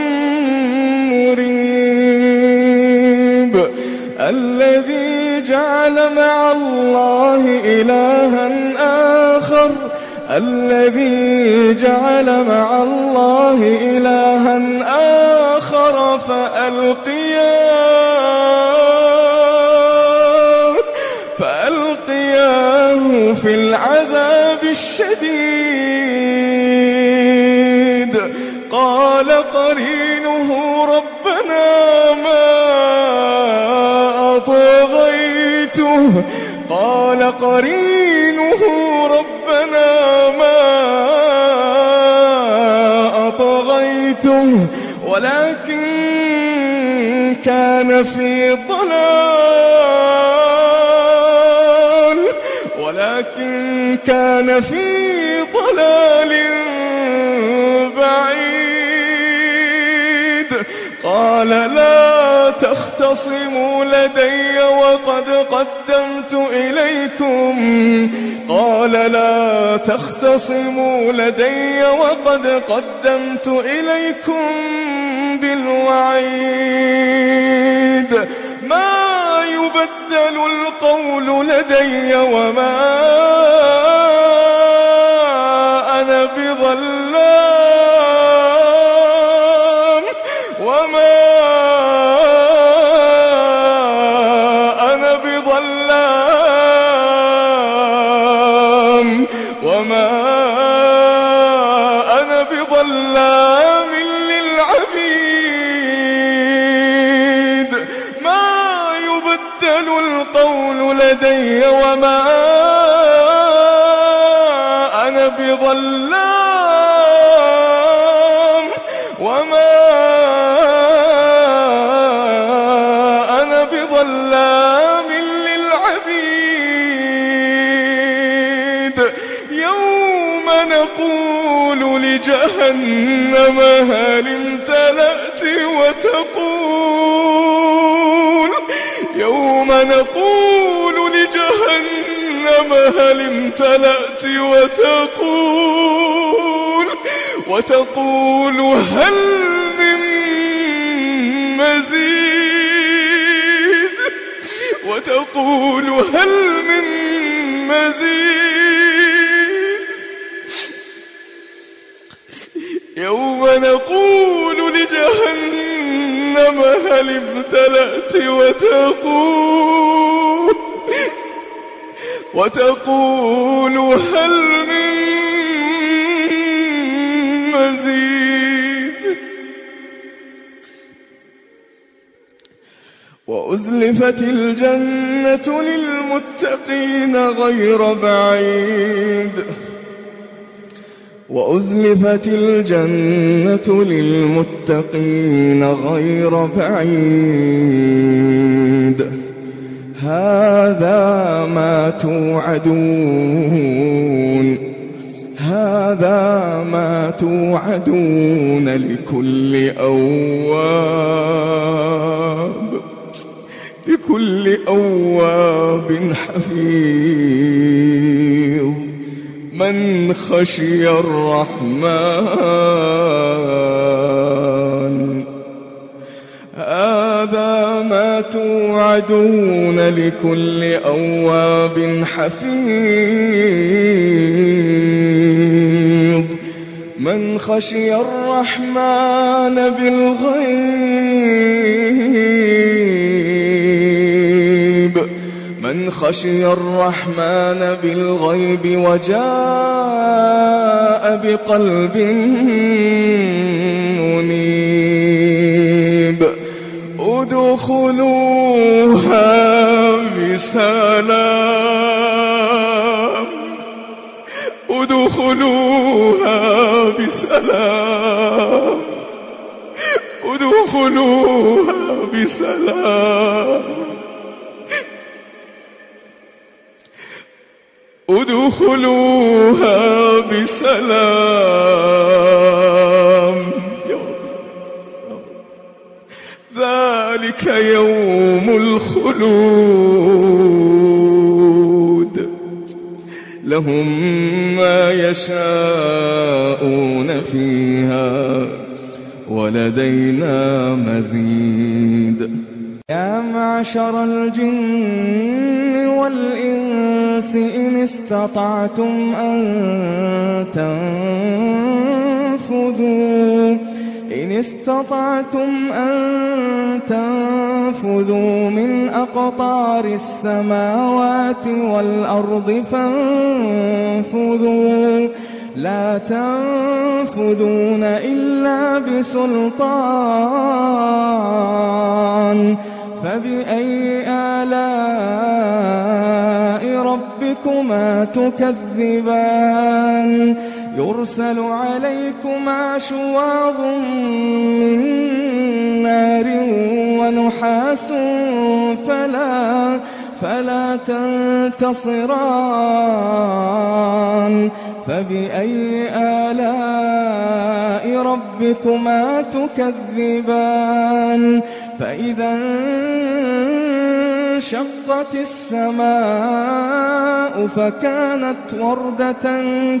مريب. الذي جعل مع الله إلها آخر الذي جعل مع الله إلها آخر فألقياه فألقياه في العذاب الشديد. قال قرينه ربنا ما أطغيته قال قرينه ربنا ما أطغيته ولكن كان في ضلال ولكن كان في ضلال بعيد. قال لا تختصموا لدي وقد قدمت إليكم قال لا تختصموا لدي وقد قدمت إليكم بالوعيد. ما يبدل القول لدي وما أنا بظلام وما أنا بظلام وما أنا بظلام للعبيد. ما يبدل القول لدي وما أنا بظلام وما أنا بظلام للعبيد. يوم نقول لجهنم هل امتلأت وتقول نقول لجهنم هل امتلأت وتقول وتقول هل من مزيد وتقول هل من مزيد يوم نقول لجهنم هل امتلأت وتقول وتقول هل من مزيد وأزلفت الجنة للمتقين غير بعيد وأزلفت الجنة للمتقين غير بعيد هذا ما توعدون هذا ما توعدون لكل أواب لكل أواب حفيظ من خشي الرحمن هذا ما توعدون لكل أواب حفيظ من خشي الرحمن بالغيب من خشي الرحمن بالغيب وجاء بقلب منيب ادخلوها بسلام ادخلوها بسلام ادخلوها بسلام ادخلوها بسلام ذلك يوم الخلود لهم ما يشاءون فيها ولدينا مزيد يا معشر الجن والإنس إن استطعتم أن تنفذوا إن استطعتم أن تنفذوا من أقطار السماوات والأرض فانفذوا لا تنفذون إلا بسلطان فبأي آلاء ربكما تكذبان يرسل عليكما شواظ من نار ونحاس فلا فلا تنتصران فبأي آلاء ربكما تكذبان فإذا انشقت السماء فكانت وردة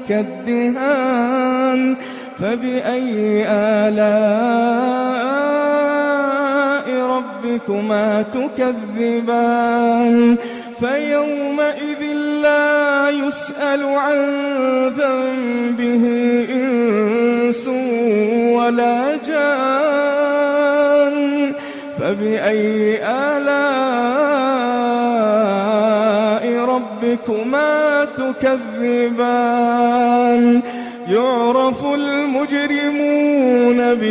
كالدهان فبأي آلاء ربكما تكذبان فيومئذ لا يسأل عن ذنبه إنس ولا جان فبأي آلاء ربكما تكذبان يعرف المجرمون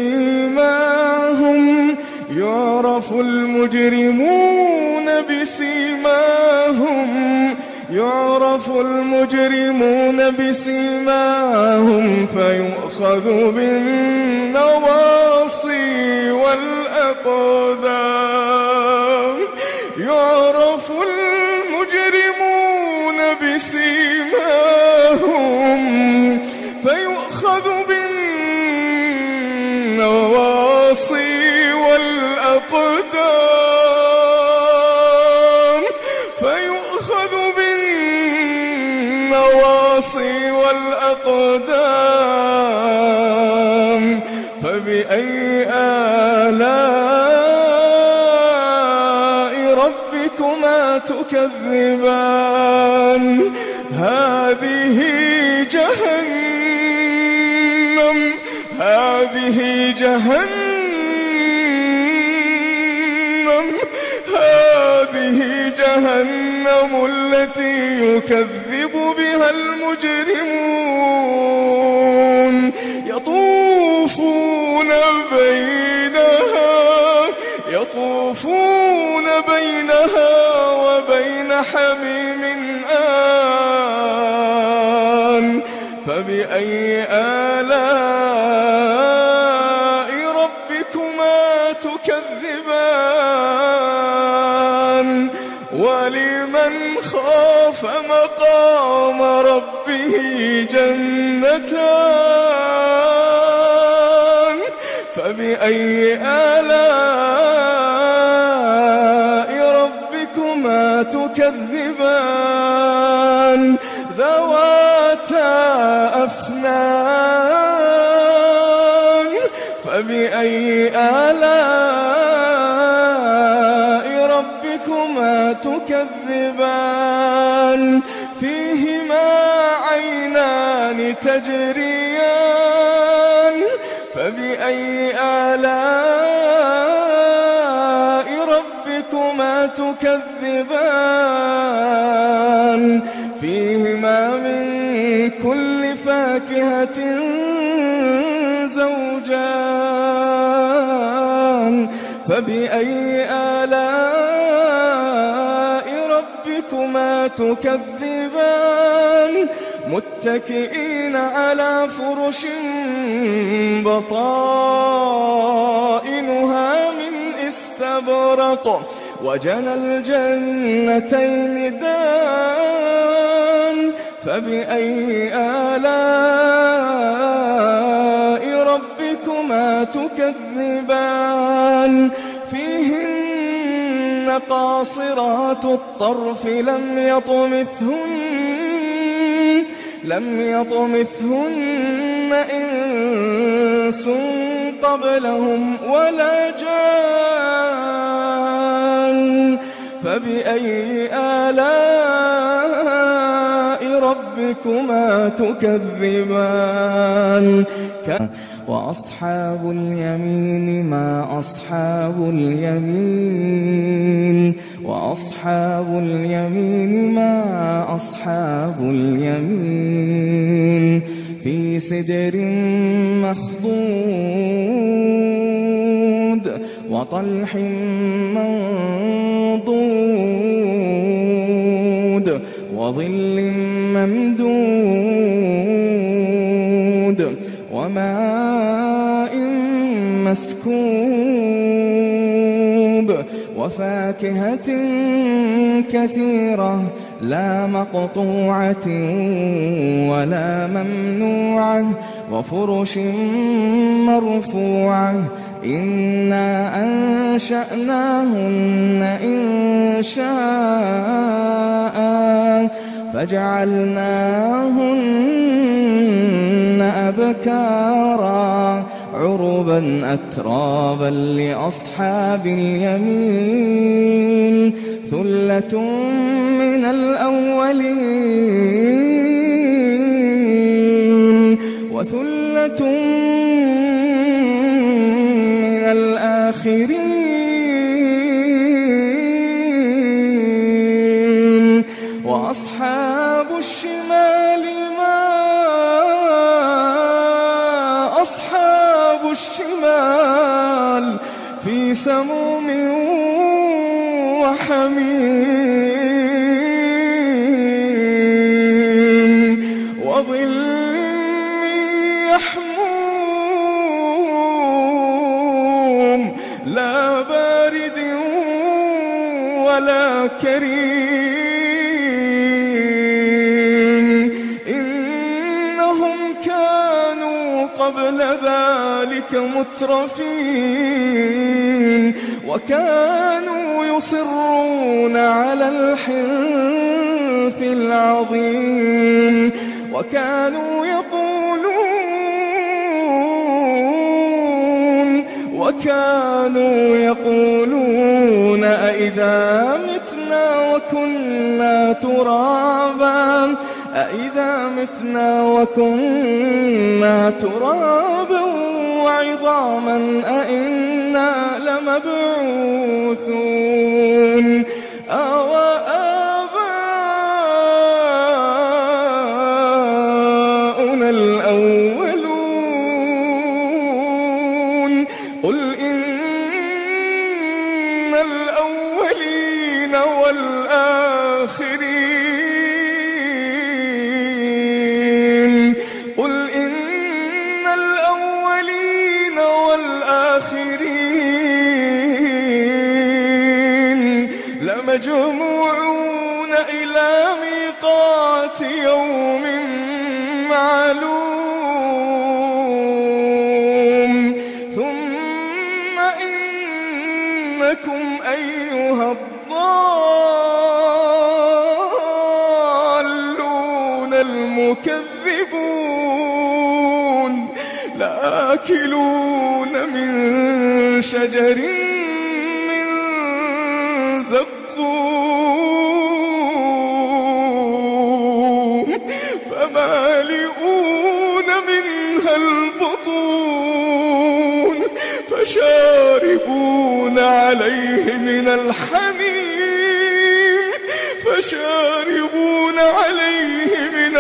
بسيماهم يعرف المجرمون بسيماهم يعرف المجرمون بسيماهم فيؤخذ بالنواصي والأقدام يعرف المجرمون بسيماهم فيؤخذ بالنواصي والأقدام بالنواصي والأقدام فبأي آلاء ربكما تكذبان هذه جهنم هذه جهنم هذه جهنم التي يكذب بها المجرمون يطوفون بينها يطوفون بينها وبين حميم آن فبأي آلاء ربكما تكذبان ولمن خاف مقام ربه جنتان فبأي آلاء ربكما تكذبان ذواتا أفنان فبأي آلاء ربكما تكذبان فيهما عينان تجريان فبأي آلاء ربكما تكذبان فيهما من كل فاكهة زوجان فبأي آلاء ربكما تكذبان متكئين على فرش بطائنها من استبرق وجنى الجنتين دان فبأي آلاء ربكما تكذبان فيهن قاصرات الطرف لم يطمثهن لم يطمثهن إنس قبلهم ولا جان فبأي آلاء ربكما تكذبان وأصحاب اليمين ما أصحاب اليمين وأصحاب اليمين ما أصحاب اليمين في سدر مخضود وطلح منضود وظل ممدود وماء مسكوب وفاكهة كثيرة لا مقطوعة ولا ممنوعة وفرش مرفوعة إنا أنشأناهن إن شاء فجعلناهن أبكارا عربا أترابا لأصحاب اليمين ثلة من الأولين وثلة من الآخرين وأصحاب الشمال ما أصحاب الشمال في سموم وحميم وظل يحموم لا بارد ولا كريم إنهم كانوا قبل ذلك مترفين وكانوا يصرون على الحنث العظيم وكانوا يقولون وكانوا يقولون أإذا متنا وكنا ترابا أإذا متنا وكنا ترابا وعظاما أإنا لمبعوثون أو آباؤنا الأولون قل إن الأولين والآخرين قل إن الأولين والآخرين لمجموعون إلى ميقات يوم معلوم ثم إنكم أيها الضالون المكذبون لآكلون من شجر من زقوم فمالئون منها البطون فشاربون عليه من الحميم فشاربون عليه من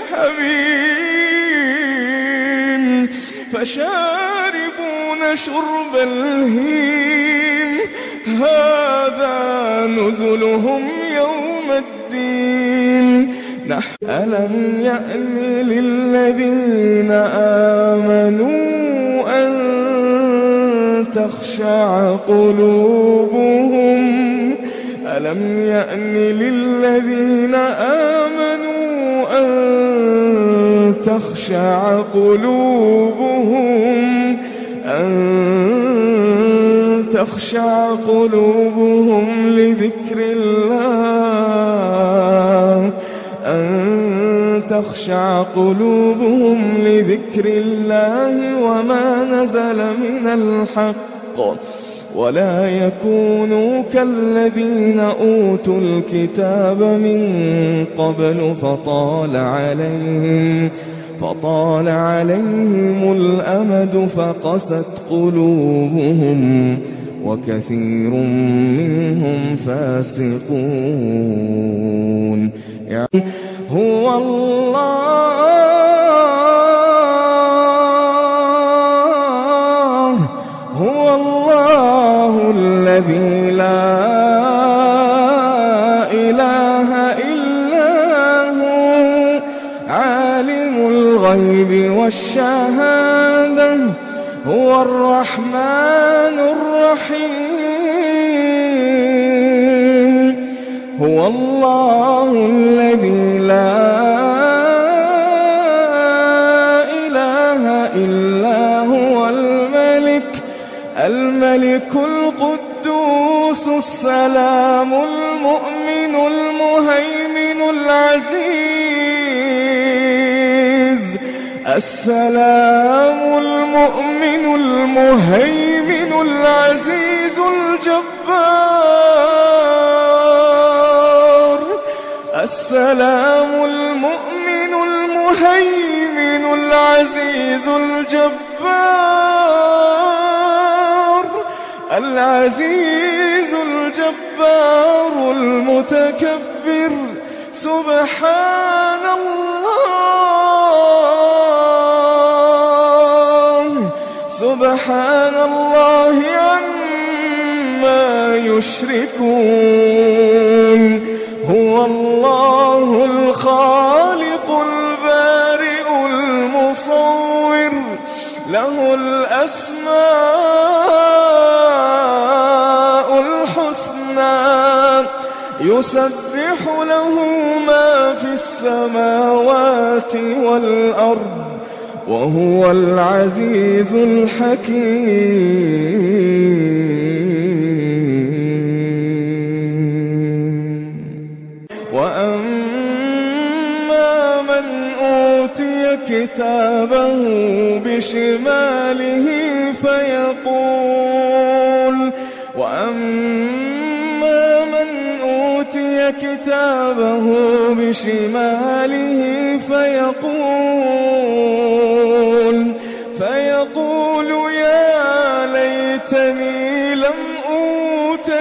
الحميم فشاربون شرب الهيم هذا نزلهم يوم الدين ألم يأن للذين آمنوا أن تخشع قلوبهم ألم يأن للذين آمنوا أن تخشع قلوبهم أن تخشع قلوبهم لذكر الله أن تخشع قلوبهم لذكر الله وما نزل من الحق ولا يكونوا كالذين أوتوا الكتاب من قبل فطال عليهم فطال عليهم الأمد فقست قلوبهم وكثير منهم فاسقون يعني هو الله هو الله الذي لا إله إلا هو عالم الغيب والشهادة هو الرحمن الرحيم هو الله الذي لا إله إلا هو الملك الملك القدوس السلام المؤمن المهيمن العزيز السلام المؤمن المهيمن العزيز الجبار السلام المؤمن المهيمن العزيز الجبار العزيز الجبار المتكبر سبحان الله سبحان الله عما يشركون هو الله الخالق البارئ المصور له الأسماء الحسنى يسبح له ما في السماوات والأرض وهو العزيز الحكيم وأما من أوتي كتابه بشماله فيقول وأما من أوتي كتابه بشماله فيقول فيقول يا ليتني لم أوت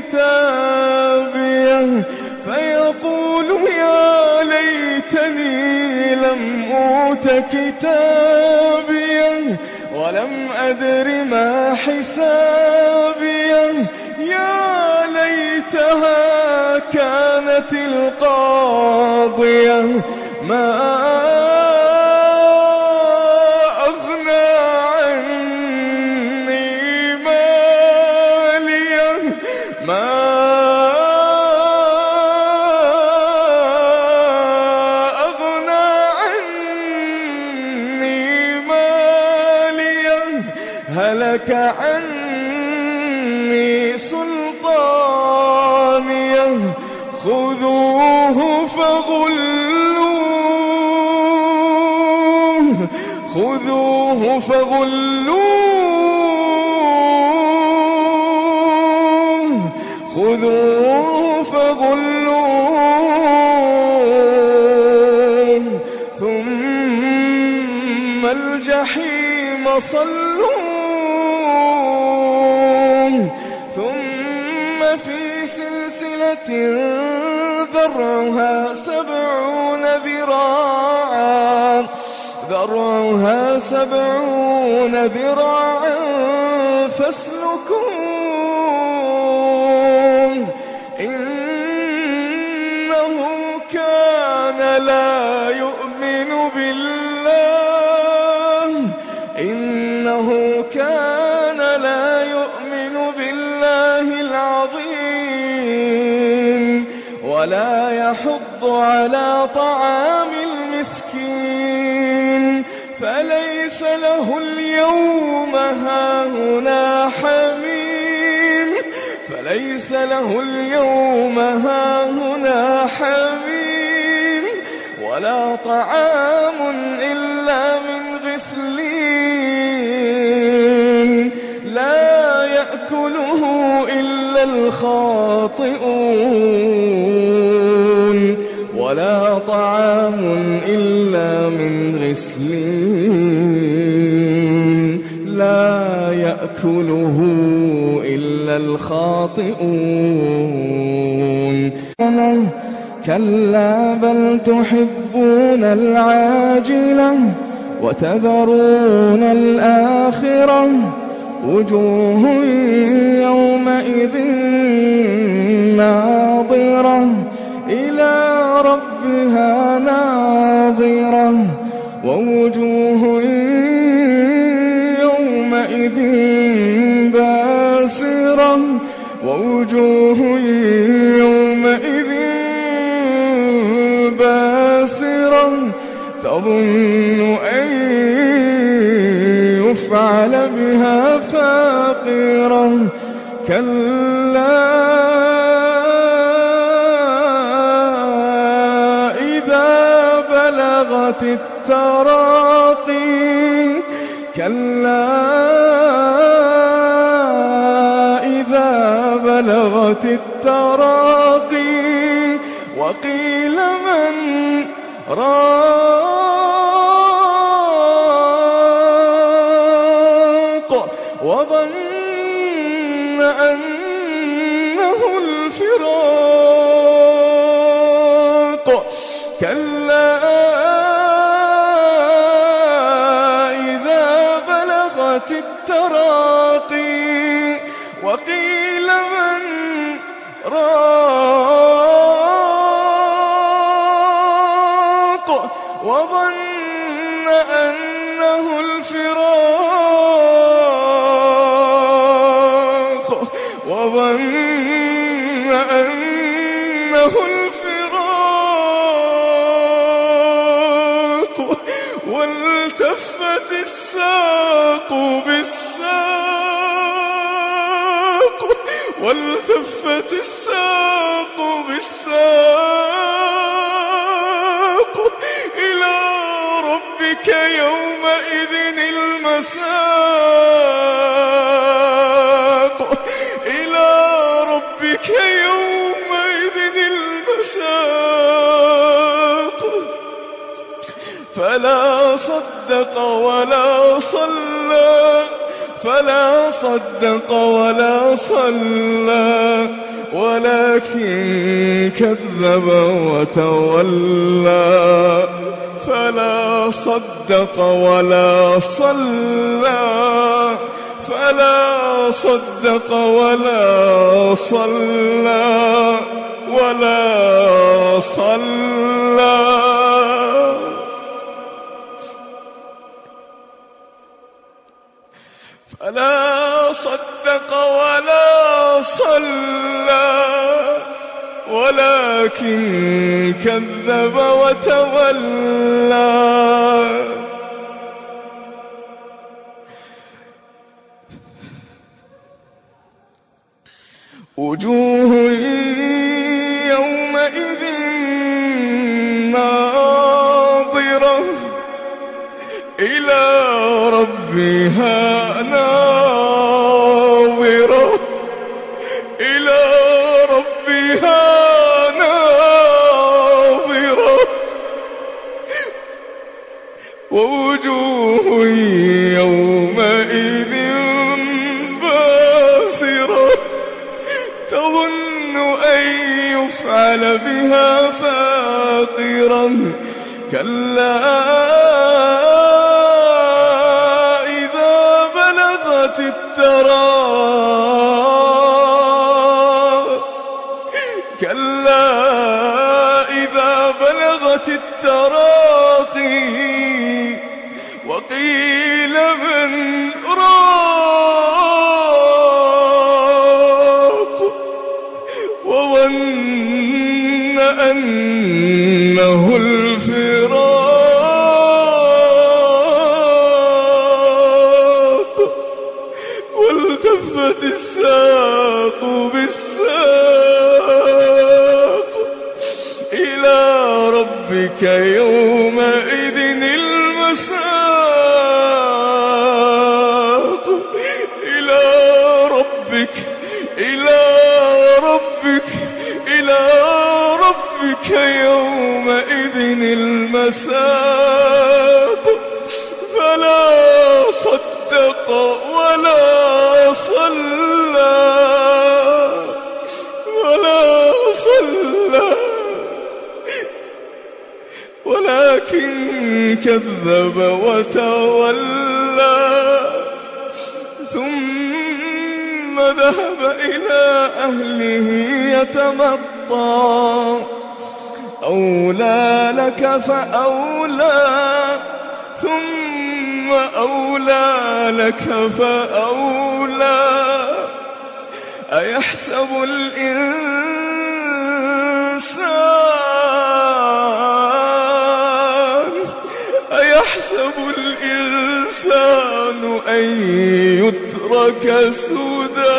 كتابيه فيقول يا ليتني لم أوت كتابيه ولم أدر ما حسابيه يا ليتها كانت القاضية ما أغنى عني ماليه ما أغنى عني ماليه هلك عني سلطانيه خذوه فغلوه خذوه فغلوه خذوه فغلوه ثم الجحيم صلوه ثم في سلسلة ذرعها سبعون ذراعا ذرعها سبعون ذراعا فاسلكوه إنه كان لا يؤمن بالله إنه كان لا يؤمن بالله العظيم ولا يحض على طعام المسكين فليس له اليوم هاهنا حميم فليس له اليوم هاهنا حميم ولا طعام إلا من غسلين لا يأكله إلا الخاطئون ولا طعام إلا من غسلين لا يأكله إلا الخاطئون كلا بل تحبون العاجلة وتذرون الآخرة وجوه يومئذ ناظرة إلى ربها ناظرة ووجوه يومئذ باسرة ووجوه يومئذ باسرة تظن أن يفعل بها فاقرة كلا إذا بلغت التراقي كلا إذا بلغت التراقي وقيل من راق وظن أنه الفراق كلا إذا بلغت التراقي وقيل من راق وظن أنه الفراق وظن أنه الفراق والتفت الساق بالساق والتفت الساق بالساق إلى المساق إلى ربك يومئذ المساق فلا صدق ولا صلى فلا صدق ولا صلى ولكن كذب وتولى فلا صدق ولا صلى فلا صدق ولا صلى ولا صلى فلا صدق ولا صلى ولكن كذب وتولى وجوه يومئذ ناظرة إلى ربها ناظرة إلى ربها ناظرة ووجوه يومئذ باسرة تظن أن يفعل بها فاقرة كلا إذا بلغت التراقي كلا إذا بلغت التراقي وقيل من راق وظن أنه الفراق والتفت الساق بالساق إلى ربك يومئذ المساق إلى ربك إلى ربك إلى ربك يومئذ المساق فلا صدق ولا صلى ولا صلى ولكن كذب وتولى ثم ذهب إلى أهله يتمطى أولى لك فأولى ثم أولى لك فأولى أيحسب الإنسان أيحسب الإنسان أن يترك سدى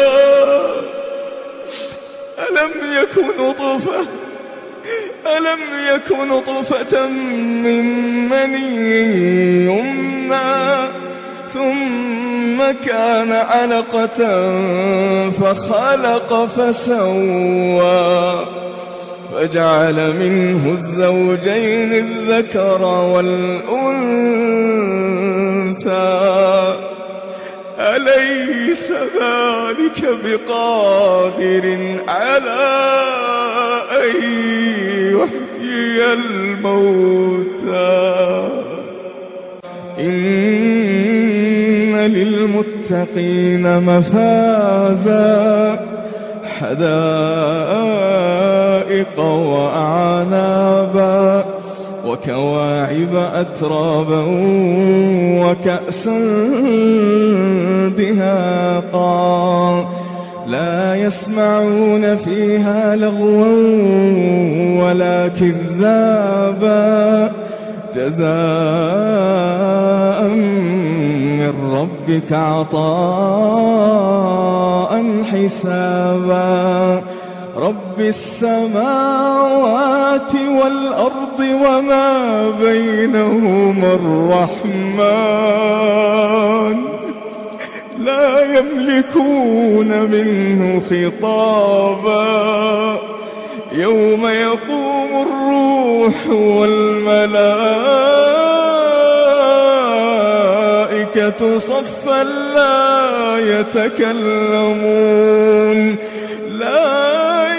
ألم يك نطفة ألم يك نطفة من مني يمنى ثم كان علقة فخلق فسوى فجعل منه الزوجين الذكر والأنثى أليس ذلك بقادر على أن يحيي الموتى إن للمتقين مفازا حدائق وأعنابا وكواعب أترابا وكأسا دهاقا لا يسمعون فيها لغوا ولا كذابا جزاء من ربك عطاء حسابا رب السماوات والأرض وما بينهما الرحمن يملكون منه خطابا يوم يقوم الروح والملائكة صفا لا يتكلمون لا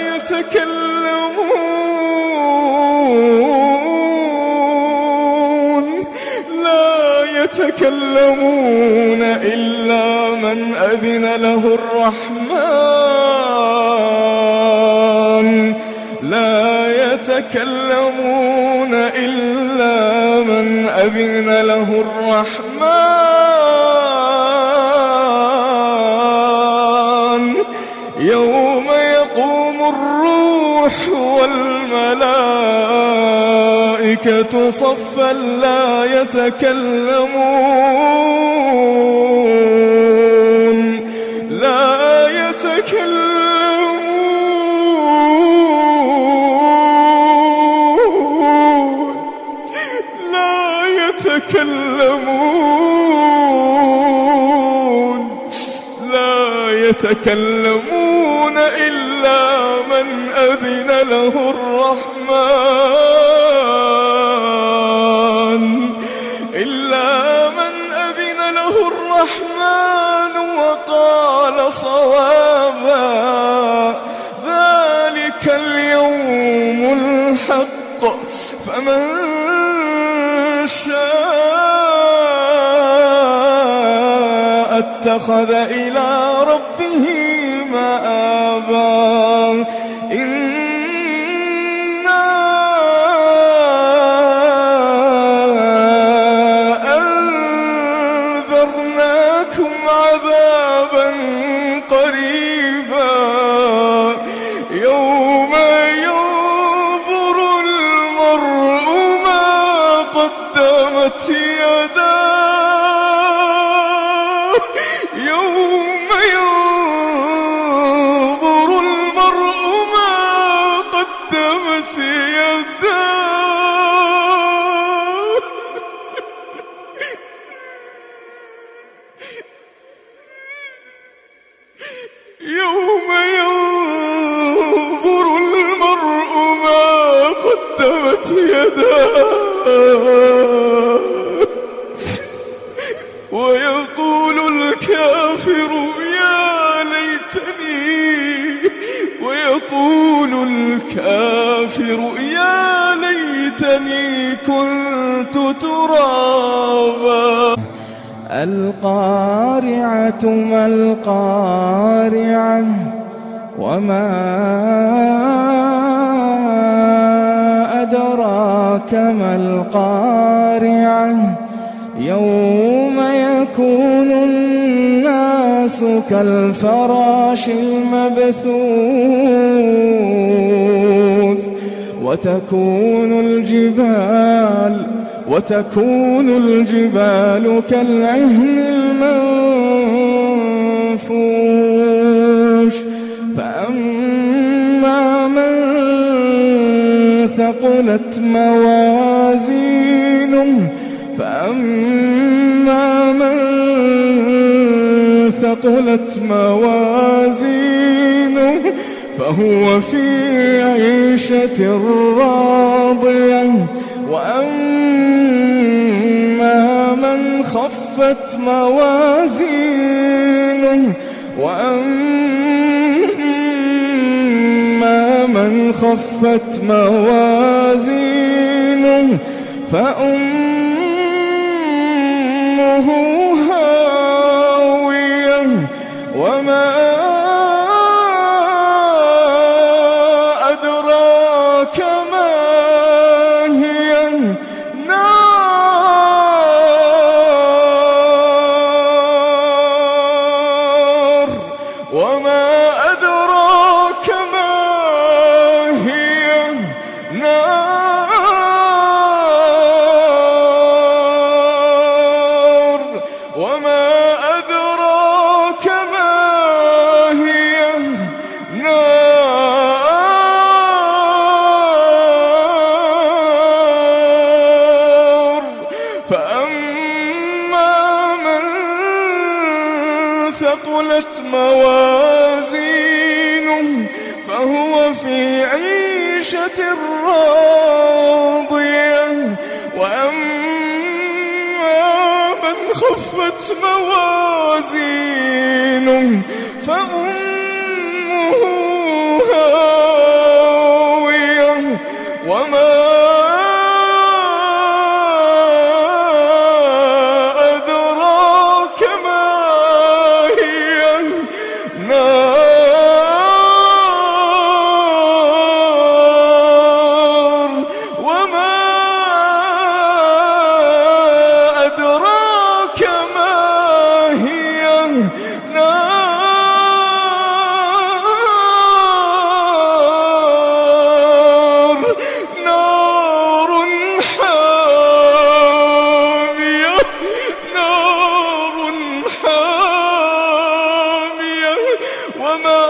يتكلمون لا يتكلمون إلا من أذن له الرحمن لا يتكلمون إلا من أذن له الرحمن يوم يقوم الروح والملائكة صفا لا يتكلمون لا يتكلمون لا يتكلمون لا يتكلمون إلا من أذن له الرحمن إلا من أذن له الرحمن وقال صوابا ذلك اليوم الحق فمن شاء اتخذ إلى ربه مآبا إنا أنذرناكم عذابا قريبا يوم ينظر المرء ما قدمت يداه يوم ينظر المرء ما قدمت يداه يوم ينظر المرء ما قدمت يداه ويقول الكافر يا ليتني ويقول الكافر يا ليتني كنت ترابا القارعة ما القارعة وما أدراك ما القارعة يوم يكون الناس كالفراش المبثوث وتكون الجبال وتكون الجبال كالعهن المنفوش فأما من ثقلت موازينه فأما من ثقلت موازينه فهو في عيشة راضية وأما من خفت موازينه وأما من خفت موازينه فأمه هاوية وما أدراك ما هي نار وما أدراك ما هي نار وما أدراك ما هي نار فأما من ثقلت خفت موازينه فهو في عيشة راضية وأما من خفت موازينه فأمه هاوية وما أدراك ما هي نار وما أدراك ما هي نار نار حامية نار حامية وما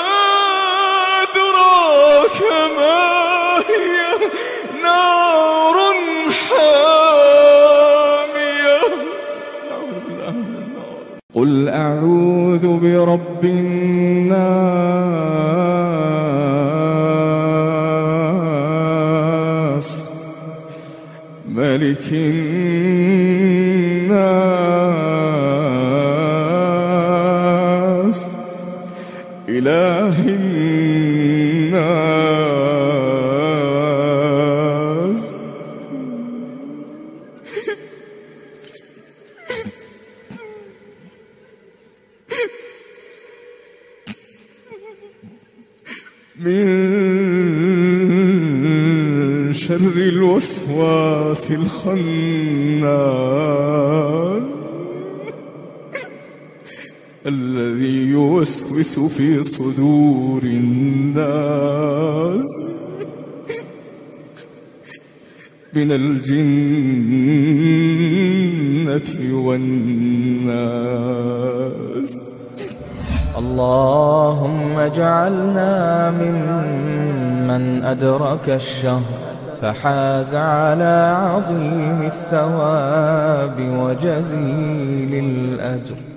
أدراك ما هي نار حامية. قل أعوذ برب الناس ملك الناس إله الناس من شر الوسواس الخناس الذي يوسوس في صدور الناس من الجنة والناس. اللهم اجعلنا ممن أدرك الشهر فحاز على عظيم الثواب وجزيل الأجر.